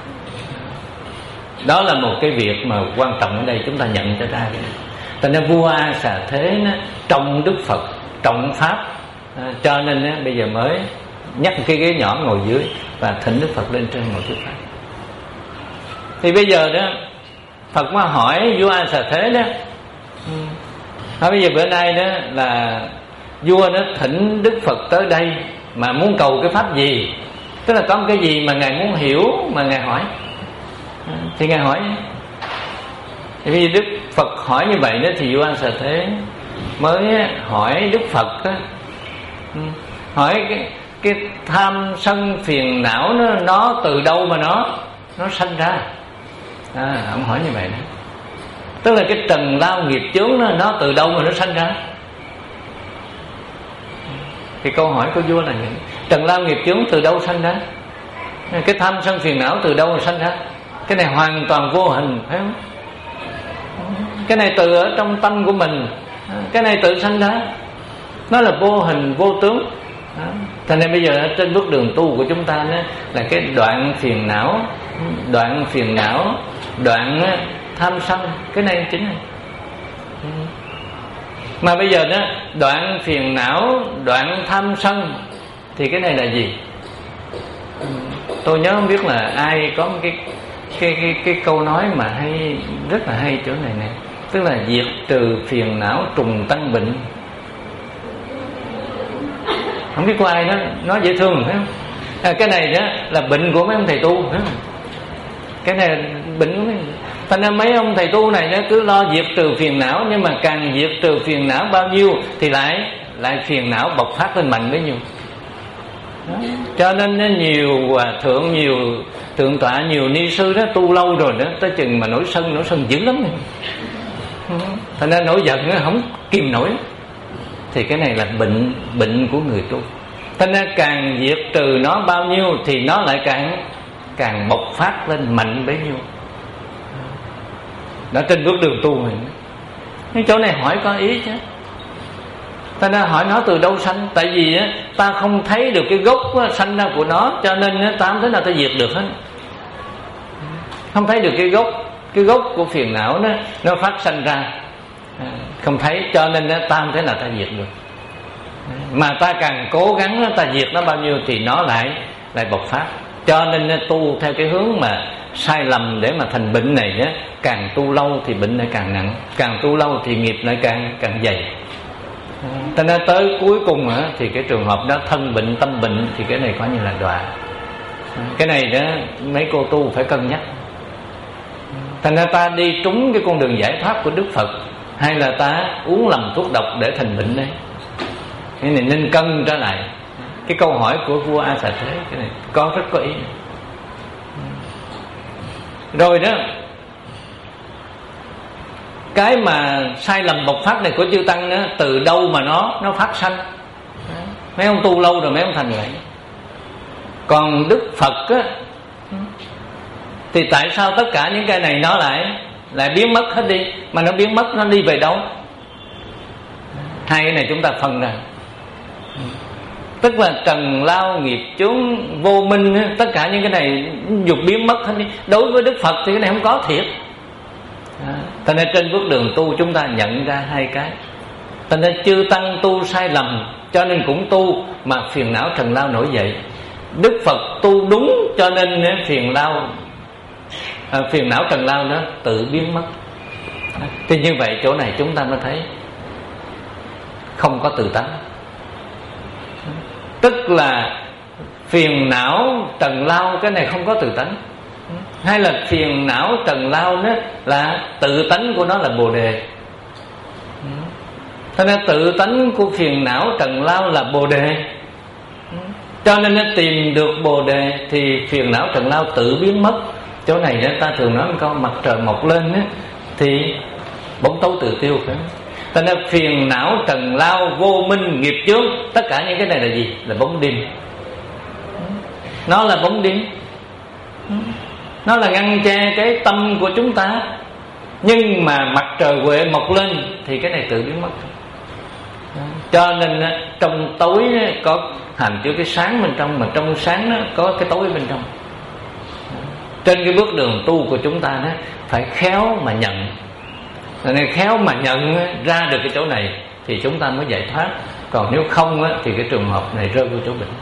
Đó là một cái việc mà quan trọng ở đây chúng ta nhận cho ra. Thành ra vua A Xà Thế nó trọng Đức Phật, trọng pháp, à, cho nên á, bây giờ mới nhắc cái ghế nhỏ ngồi dưới và thỉnh Đức Phật lên trên ngồi thuyết pháp. Thì bây giờ đó Phật mới hỏi vua A Xà Thế đó, hỏi bây giờ bữa nay đó là vua nó thỉnh Đức Phật tới đây mà muốn cầu cái pháp gì, tức là có một cái gì mà ngài muốn hiểu mà ngài hỏi, thì ngài hỏi. Vì Đức Phật hỏi như vậy đó thì vua A Xà Thế mới hỏi Đức Phật đó, hỏi cái cái tham sân phiền não nó nó từ đâu mà nó nó sanh ra. À, ông hỏi như vậy đó. Tức là cái trần lao nghiệp chướng nó nó từ đâu mà nó sanh ra. Cái câu hỏi của vua là những trần lao nghiệp chướng từ đâu sanh ra, cái tham sân phiền não từ đâu mà sanh ra. Cái này hoàn toàn vô hình, phải không? Cái này từ ở trong tâm của mình, cái này tự sanh ra, nó là vô hình vô tướng. Thành nên bây giờ trên bước đường tu của chúng ta đó, là cái đoạn phiền não, đoạn phiền não, đoạn tham sân, cái này chính này. Mà bây giờ đó, đoạn phiền não, đoạn tham sân thì cái này là gì? Tôi nhớ không biết là ai có một cái cái cái cái câu nói mà hay, rất là hay chỗ này nè, tức là diệt trừ phiền não trùng tăng bệnh. Không biết có ai đó nói dễ thương phải không? À, cái này đó là bệnh của mấy ông thầy tu, phải không? Cái này là bệnh của mấy ông. Thành ra mấy ông thầy tu này nó cứ lo diệt trừ phiền não, nhưng mà càng diệt trừ phiền não bao nhiêu thì lại lại phiền não bộc phát lên mạnh bấy nhiêu. Đó. Cho nên nó nhiều hòa thượng, nhiều thượng tọa, nhiều ni sư đó tu lâu rồi đó, tới chừng mà nổi sân, nổi sân dữ lắm. Thành ra nổi giận nó không kìm nổi. Thì cái này là bệnh bệnh của người tu. Thành ra càng diệt trừ nó bao nhiêu thì nó lại càng càng bộc phát lên mạnh bấy nhiêu. Đó, trên bước đường tu mình. Cái chỗ này hỏi có ý chứ. Ta đã hỏi nó từ đâu sanh. Tại vì á, ta không thấy được cái gốc á, sanh ra của nó, cho nên á, ta không thể nào ta diệt được hết. Không thấy được cái gốc, cái gốc của phiền não nó nó phát sanh ra, à, không thấy, cho nên á, ta không thể nào ta diệt được. Mà ta càng cố gắng ta diệt nó bao nhiêu thì nó lại lại bộc phát. Cho nên á, tu theo cái hướng mà sai lầm để mà thành bệnh này á, càng tu lâu thì bệnh lại càng nặng, càng tu lâu thì nghiệp lại càng càng dày. Cho nên tới cuối cùng á, thì cái trường hợp đó thân bệnh tâm bệnh thì cái này coi như là đọa. Cái này đó mấy cô tu phải cân nhắc. Thành ra ta đi trúng cái con đường giải thoát của Đức Phật, hay là ta uống lầm thuốc độc để thành bệnh đấy. Cái này nên cân trở lại. Cái câu hỏi của vua A Xà Thế cái này có rất có ý. Rồi đó, cái mà sai lầm bộc phát này của chư tăng đó, từ đâu mà nó nó phát sanh. Mấy ông tu lâu rồi mấy ông thành vậy. Còn Đức Phật á, thì tại sao tất cả những cái này nó lại lại biến mất hết đi? Mà nó biến mất nó đi về đâu? Hai cái này chúng ta phân ra. Tức là trần lao nghiệp chướng vô minh, tất cả những cái này dục biến mất hết đi. Đối với Đức Phật thì cái này không có thiệt. Thành ra trên bước đường tu chúng ta nhận ra hai cái. Thành ra chư tăng tu sai lầm, cho nên cũng tu mà phiền não trần lao nổi dậy. Đức Phật tu đúng, cho nên phiền lao à, phiền não trần lao nó tự biến mất. Thì như vậy chỗ này chúng ta mới thấy không có tự tánh. Tức là phiền não trần lao cái này không có tự tánh, hay là phiền não trần lao đó là tự tánh của nó là bồ đề. Thế nên tự tánh của phiền não trần lao là bồ đề, cho nên nó tìm được bồ đề thì phiền não trần lao tự biến mất. Chỗ này đó, ta thường nói một câu mặt trời mọc lên đó, thì bóng tối tự tiêu phải không? Cho nên phiền não trần lao vô minh nghiệp chướng, tất cả những cái này là gì? Là bóng đêm. Nó là bóng đêm, nó là ngăn che cái tâm của chúng ta. Nhưng mà mặt trời huệ mọc lên thì cái này tự biến mất. Cho nên trong tối có hàm chứa cái sáng bên trong, mà trong sáng nó có cái tối bên trong. Trên cái bước đường tu của chúng ta đó, phải khéo mà nhận. Nên khéo mà nhận ra được cái chỗ này thì chúng ta mới giải thoát. Còn nếu không thì cái trường hợp này rơi vào chỗ bệnh.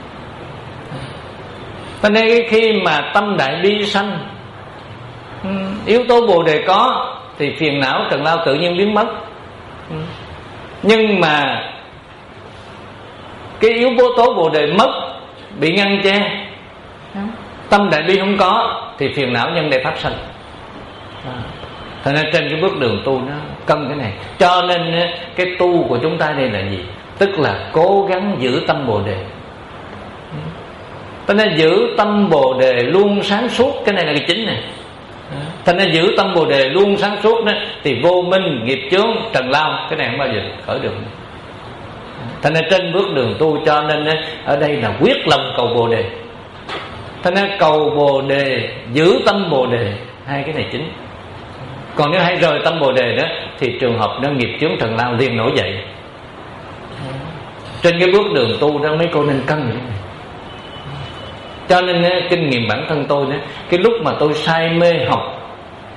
Cho nên khi mà tâm đại bi sanh, yếu tố bồ đề có thì phiền não trần lao tự nhiên biến mất. Nhưng mà cái yếu tố bồ đề mất bị ngăn che, tâm đại bi không có thì phiền não nhân đây phát sinh. Thành ra trên cái bước đường tu nó cân cái này. Cho nên cái tu của chúng ta đây là gì? Tức là cố gắng giữ tâm Bồ Đề. Thành ra giữ tâm Bồ Đề luôn sáng suốt, cái này là cái chính này. Thành ra giữ tâm Bồ Đề luôn sáng suốt đó, thì vô minh, nghiệp chướng, trần lao, cái này không bao giờ khởi được. Thành ra trên bước đường tu, cho nên ở đây là quyết lòng cầu Bồ Đề. Thành ra cầu Bồ Đề, giữ tâm Bồ Đề, hai cái này chính. Còn nếu hay rời tâm Bồ Đề đó thì trường hợp nó nghiệp chướng trần lao liền nổi dậy. Trên cái bước đường tu đó mấy cô nên cân như thế này. Cho nên kinh nghiệm bản thân tôi đó, cái lúc mà tôi say mê học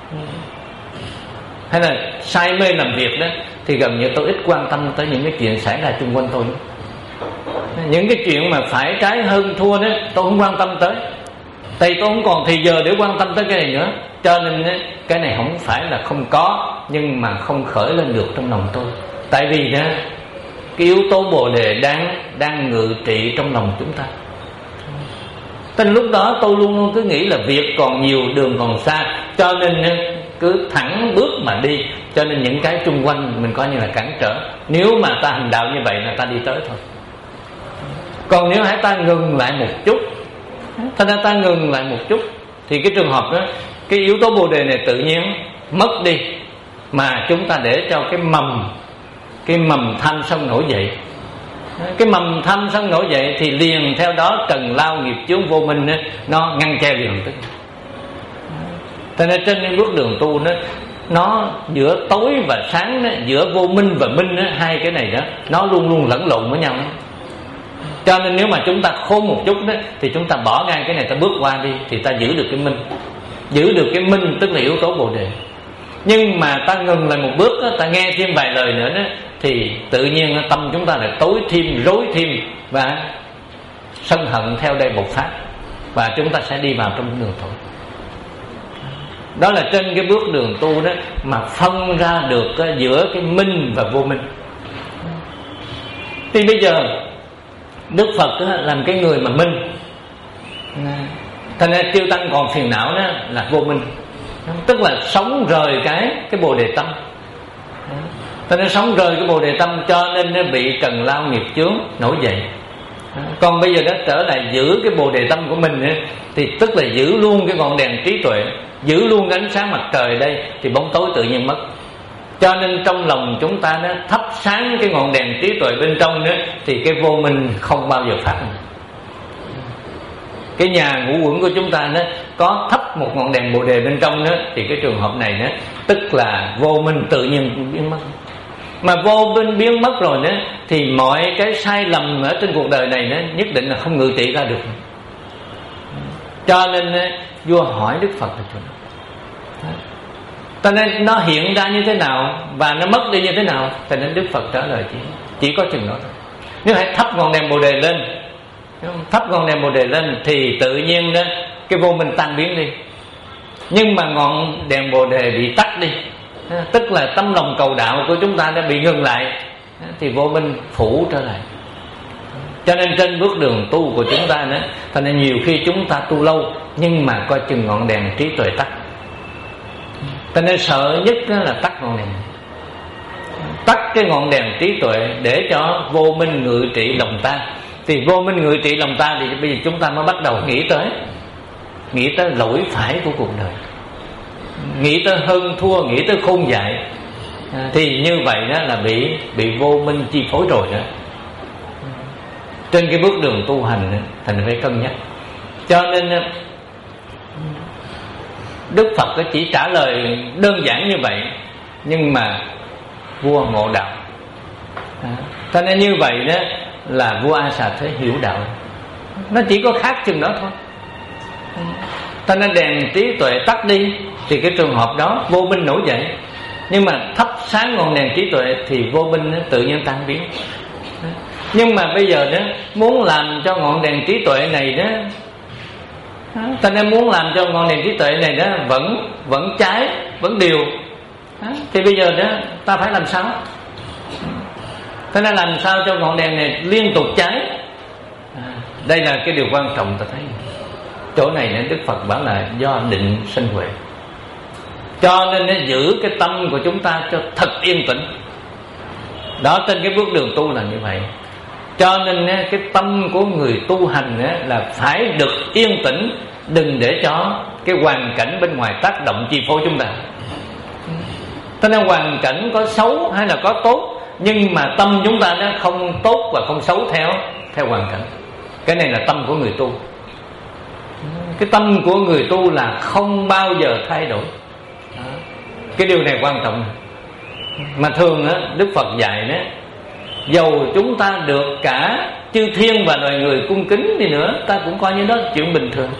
hay là say mê làm việc đó, thì gần như tôi ít quan tâm tới những cái chuyện xảy ra xung quanh tôi. Những cái chuyện mà phải trái hơn thua đó tôi không quan tâm tới, tại tôi không còn thì giờ để quan tâm tới cái này nữa. Cho nên cái này không phải là không có, nhưng mà không khởi lên được trong lòng tôi. Tại vì đó, cái yếu tố Bồ Đề đang đang ngự trị trong lòng chúng ta. Nên lúc đó tôi luôn luôn cứ nghĩ là việc còn nhiều, đường còn xa, cho nên cứ thẳng bước mà đi. Cho nên những cái xung quanh mình coi như là cản trở. Nếu mà ta hành đạo như vậy là ta đi tới thôi. Còn nếu hãy ta ngừng lại một chút, thành ra ta ngừng lại một chút, thì cái trường hợp đó, cái yếu tố Bồ Đề này tự nhiên mất đi, mà chúng ta để cho cái mầm Cái mầm tham sân nổi dậy. Cái mầm tham sân nổi dậy thì liền theo đó trần lao nghiệp chướng vô minh đó, nó ngăn che liền tức. Cho nên trên cái bước đường tu đó, nó giữa tối và sáng đó, giữa vô minh và minh đó, hai cái này đó nó luôn luôn lẫn lộn với nhau đó. Cho nên nếu mà chúng ta khôn một chút đó, thì chúng ta bỏ ngay cái này, ta bước qua đi, thì ta giữ được cái minh. Giữ được cái minh tức là yếu tố Bồ Đề. Nhưng mà ta ngừng lại một bước đó, ta nghe thêm vài lời nữa đó, thì tự nhiên tâm chúng ta lại tối thêm, rối thêm, và sân hận theo đây bộc phát, và chúng ta sẽ đi vào trong đường tội. Đó là trên cái bước đường tu đó mà phân ra được giữa cái minh và vô minh. Thì bây giờ Đức Phật làm cái người mà minh, thành ra Tiêu Tăng còn phiền não đó là vô minh, tức là sống rời cái cái Bồ Đề tâm. Thành ra sống rời cái Bồ Đề tâm, cho nên nó bị trần lao nghiệp chướng nổi dậy. Còn bây giờ nó trở lại giữ cái Bồ Đề tâm của mình ấy, thì tức là giữ luôn cái ngọn đèn trí tuệ, giữ luôn cái ánh sáng mặt trời đây, thì bóng tối tự nhiên mất. Cho nên trong lòng chúng ta nó thắp sáng cái ngọn đèn trí tuệ bên trong đó, thì cái vô minh không bao giờ phát. Cái nhà ngũ uẩn của chúng ta đó có thắp một ngọn đèn Bồ Đề bên trong đó, thì cái trường hợp này đó tức là vô minh tự nhiên biến mất. Mà vô minh biến mất rồi đó, thì mọi cái sai lầm ở trên cuộc đời này đó nhất định là không ngự trị ra được. Cho nên vua hỏi Đức Phật là chuyện cho nên nó hiện ra như thế nào và nó mất đi như thế nào. Cho nên Đức Phật trả lời chỉ, chỉ có chừng đó thôi. Nếu hãy thắp ngọn đèn Bồ Đề lên, thắp ngọn đèn Bồ Đề lên, thì tự nhiên đó cái vô minh tan biến đi. Nhưng mà ngọn đèn Bồ Đề bị tắt đi, tức là tâm lòng cầu đạo của chúng ta đã bị ngừng lại, thì vô minh phủ trở lại. Cho nên trên bước đường tu của chúng ta nữa, thành nên nhiều khi chúng ta tu lâu nhưng mà coi chừng ngọn đèn trí tuệ tắt. Cho nên sợ nhất là tắt ngọn đèn, tắt cái ngọn đèn trí tuệ để cho vô minh ngự trị lòng ta. Thì vô minh ngự trị lòng ta thì bây giờ chúng ta mới bắt đầu nghĩ tới nghĩ tới lỗi phải của cuộc đời, nghĩ tới hơn thua, nghĩ tới khôn dại. Thì như vậy đó là bị bị vô minh chi phối rồi đó. Trên cái bước đường tu hành thành phải cân nhắc. Cho nên Đức Phật chỉ trả lời đơn giản như vậy, nhưng mà vua ngộ đạo. Cho nên như vậy đó là vua A Xà Thế hiểu đạo, nó chỉ có khác chừng đó thôi. Cho nên đèn trí tuệ tắt đi thì cái trường hợp đó vô minh nổi dậy, nhưng mà thắp sáng ngọn đèn trí tuệ thì vô minh nó tự nhiên tan biến. Nhưng mà bây giờ đó muốn làm cho ngọn đèn trí tuệ này đó, cho nên muốn làm cho ngọn đèn trí tuệ này đó vẫn vẫn cháy, vẫn điều, thì bây giờ đó ta phải làm sao? Thế nên làm sao cho ngọn đèn này liên tục cháy, Đây là cái điều quan trọng ta thấy. Chỗ này nên Đức Phật bảo là do định sanh huệ. Cho nên nó giữ cái tâm của chúng ta cho thật yên tĩnh. Đó, trên cái bước đường tu là như vậy. Cho nên cái tâm của người tu hành là phải được yên tĩnh, đừng để cho cái hoàn cảnh bên ngoài tác động chi phối chúng ta. Cho nên hoàn cảnh có xấu hay là có tốt, nhưng mà tâm chúng ta nó không tốt và không xấu theo theo hoàn cảnh. Cái này là tâm của người tu. Cái tâm của người tu là không bao giờ thay đổi. Cái điều này quan trọng. Mà thường á, Đức Phật dạy đó, dầu chúng ta được cả chư thiên và loài người cung kính đi nữa, ta cũng coi như đó là chuyện bình thường.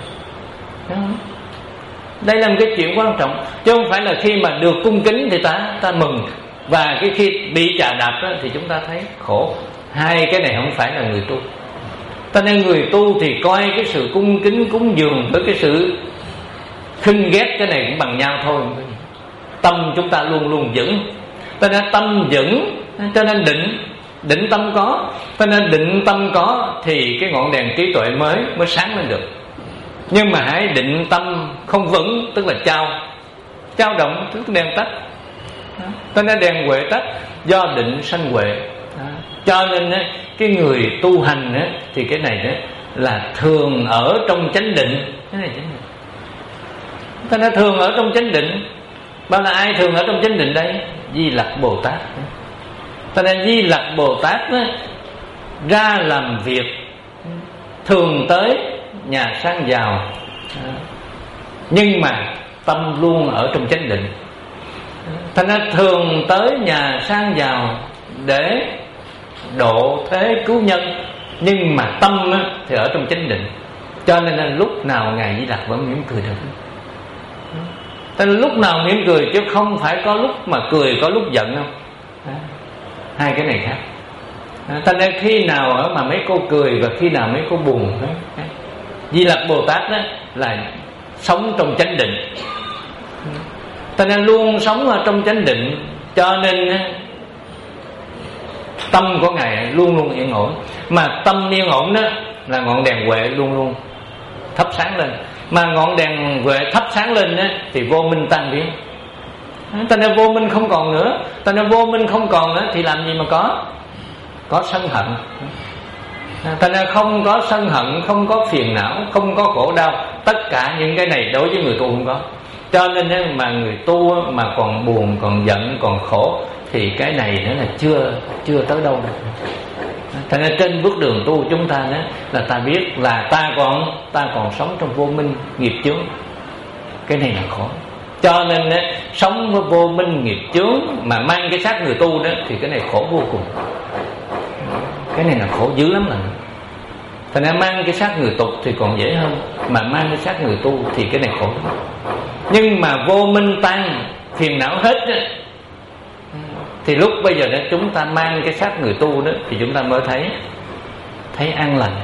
Đây là một cái chuyện quan trọng, chứ không phải là khi mà được cung kính thì ta ta mừng, và cái khi bị chà đạp đó, thì chúng ta thấy khổ. Hai cái này không phải là người tu. Cho nên người tu thì coi cái sự cung kính cúng dường với cái sự khinh ghét, cái này cũng bằng nhau thôi. Tâm chúng ta luôn luôn vững. Cho nên tâm vững, cho nên định định tâm có. Cho nên định tâm có thì cái ngọn đèn trí tuệ mới mới sáng lên được. Nhưng mà hãy định tâm không vững, tức là trao trao động, tức đèn tắt. Cho nên đèn huệ tắt, do định sanh huệ. Cho nên cái người tu hành thì cái này là thường ở trong chánh định. Cái này chánh định. Cho nên thường ở trong chánh định. Bao là ai thường ở trong chánh định đây? Di Lặc Bồ Tát. Cho nên Di Lặc Bồ Tát ra làm việc thường tới nhà sang giàu, nhưng mà tâm luôn ở trong chánh định. Thành ra thường tới nhà sang giàu để độ thế cứu nhân, nhưng mà tâm thì ở trong chánh định. Cho nên là lúc nào Ngài Di Lặc vẫn mỉm cười được. Thế lúc nào mỉm cười, chứ không phải có lúc mà cười có lúc giận không. Hai cái này khác. Thành ra khi nào mà mấy cô cười và khi nào mấy cô buồn. Di Lặc Bồ Tát đó là sống trong chánh định. Thành ra luôn sống ở trong chánh định, cho nên tâm của Ngài luôn luôn yên ổn. Mà tâm yên ổn đó là ngọn đèn huệ luôn luôn thắp sáng lên. Mà ngọn đèn huệ thắp sáng lên đó, thì vô minh tan biến. Cho nên vô minh không còn nữa. Cho nên vô minh không còn nữa thì làm gì mà có Có sân hận. Cho nên không có sân hận, không có phiền não, không có khổ đau. Tất cả những cái này đối với người tu không có. Cho nên mà người tu mà còn buồn, còn giận, còn khổ, thì cái này nữa là chưa chưa tới đâu được. Cho nên trên bước đường tu chúng ta đó, là ta biết là ta còn ta còn sống trong vô minh nghiệp chướng. Cái này là khổ. Cho nên đó, sống với vô minh nghiệp chướng mà mang cái xác người tu đó, thì cái này khổ vô cùng. Cái này là khổ dữ lắm. Là thành ra mang cái xác người tục thì còn dễ hơn, mà mang cái xác người tu thì cái này khổ lắm. Nhưng mà vô minh tan, phiền não hết đó, thì lúc bây giờ đó chúng ta mang cái xác người tu đó, thì chúng ta mới thấy thấy an lành.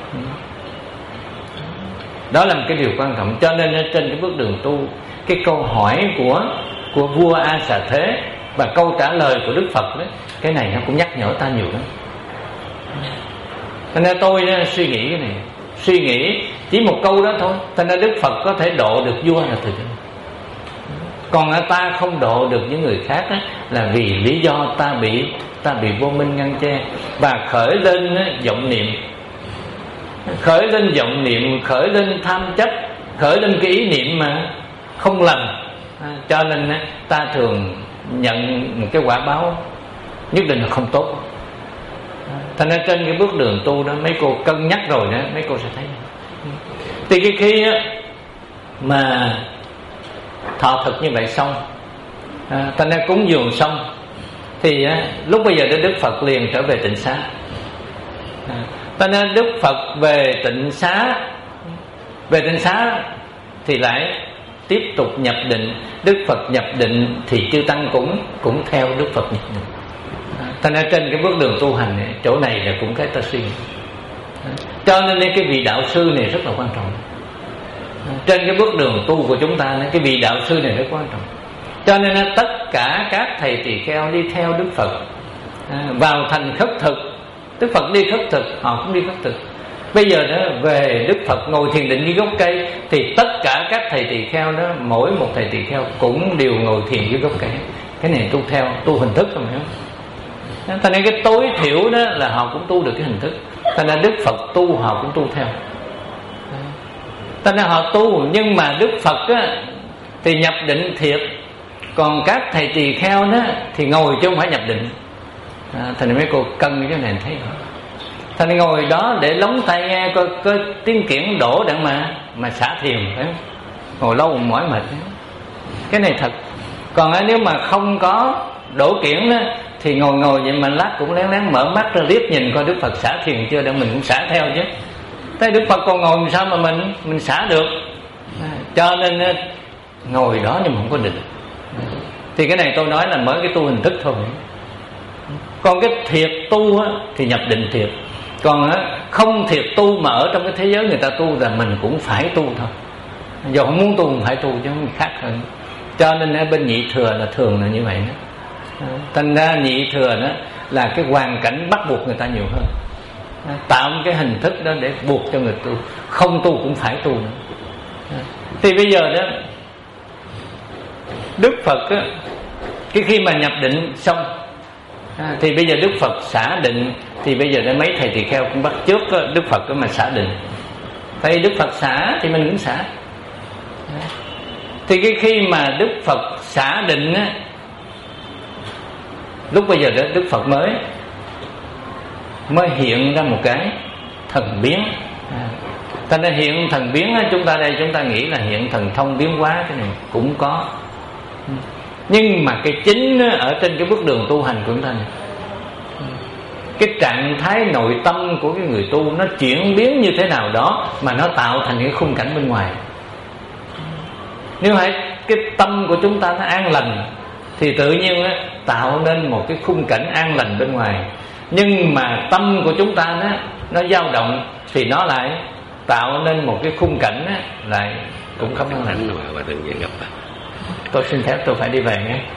Đó là một cái điều quan trọng. Cho nên trên cái bước đường tu, cái câu hỏi của của vua A Xà Thế và câu trả lời của Đức Phật đó, cái này nó cũng nhắc nhở ta nhiều lắm. Thành ra tôi đó, suy nghĩ cái này, suy nghĩ chỉ một câu đó thôi. Thành ra Đức Phật có thể độ được vua là từ đó. Còn ta không độ được những người khác đó, là vì lý do ta bị ta bị vô minh ngăn che, và khởi lên vọng niệm, khởi lên vọng niệm, khởi lên tham chấp, khởi lên cái ý niệm mà không lành. Cho nên ta thường nhận một cái quả báo nhất định là không tốt. Thành ra trên cái bước đường tu đó, mấy cô cân nhắc rồi đó, mấy cô sẽ thấy. Thì cái khi á, mà thọ thực như vậy xong, à, thành ra cúng dường xong, thì á, lúc bây giờ Đức Phật liền trở về tịnh xá. à, Thành ra Đức Phật về tịnh xá, về tịnh xá thì lại tiếp tục nhập định. Đức Phật nhập định thì chư tăng cũng cũng theo Đức Phật nhập định. Thành ra trên cái bước đường tu hành này, chỗ này là cũng cái ta suy nghĩ. Cho nên cái vị đạo sư này rất là quan trọng. Trên cái bước đường tu của chúng ta, cái vị đạo sư này rất quan trọng. Cho nên tất cả các thầy tỳ kheo đi theo Đức Phật vào thành khất thực. Đức Phật đi khất thực, họ cũng đi khất thực. Bây giờ đó về Đức Phật ngồi thiền định dưới gốc cây, thì tất cả các thầy tỳ kheo đó, mỗi một thầy tỳ kheo cũng đều ngồi thiền dưới gốc cây. Cái này tu theo, tu hình thức không hiểu. Thành nên cái tối thiểu đó là họ cũng tu được cái hình thức. Thành nên Đức Phật tu họ cũng tu theo. Thành nên họ tu, nhưng mà Đức Phật á, thì nhập định thiệt. Còn các thầy tỳ kheo đó thì ngồi chứ không phải nhập định. à, Thành nên mấy cô cân cái này thấy không? Thành nên ngồi đó để lóng tai nghe coi, coi tiếng kiển đổ đặng mà mà xả thiền, phải không? Ngồi lâu mỏi mệt. Cái này thật. Còn nếu mà không có đổ kiển đó, thì ngồi ngồi vậy mà lát cũng lén lén mở mắt ra liếc nhìn coi Đức Phật xả thiền chưa, để mình cũng xả theo chứ. Thế Đức Phật còn ngồi làm sao mà mình mình xả được? à, Cho nên ngồi đó nhưng mà không có định. Thì cái này tôi nói là mới cái tu hình thức thôi. Còn cái thiệt tu á, thì nhập định thiệt. Còn á, không thiệt tu mà ở trong cái thế giới người ta tu là mình cũng phải tu thôi. Dù không muốn tu cũng phải tu chứ không khác hơn. Cho nên ở bên nhị thừa là thường là như vậy đó. Thành ra nhị thừa đó là cái hoàn cảnh bắt buộc người ta nhiều hơn, tạo một cái hình thức đó để buộc cho người tu. Không tu cũng phải tu nữa. Thì bây giờ đó Đức Phật á, cái khi mà nhập định xong à, thì bây giờ Đức Phật xả định. Thì bây giờ để mấy thầy tỳ kheo cũng bắt chước Đức Phật mà xả định. Thầy Đức Phật xả thì mình cũng xả. Thì cái khi mà Đức Phật xả định á, lúc bây giờ đó Đức Phật mới mới hiện ra một cái thần biến. à, Thành ra hiện thần biến á, chúng ta đây chúng ta nghĩ là hiện thần thông biến hóa, cái này cũng có. Nhưng mà cái chính á, ở trên cái bước đường tu hành của chúng ta này, cái trạng thái nội tâm của cái người tu nó chuyển biến như thế nào đó mà nó tạo thành cái khung cảnh bên ngoài. Nếu hãy cái tâm của chúng ta nó an lành thì tự nhiên á, tạo nên một cái khung cảnh an lành bên ngoài. Nhưng mà tâm của chúng ta nó, nó dao động thì nó lại tạo nên một cái khung cảnh á, lại cũng không an lành. Tôi xin phép tôi phải đi về nghe.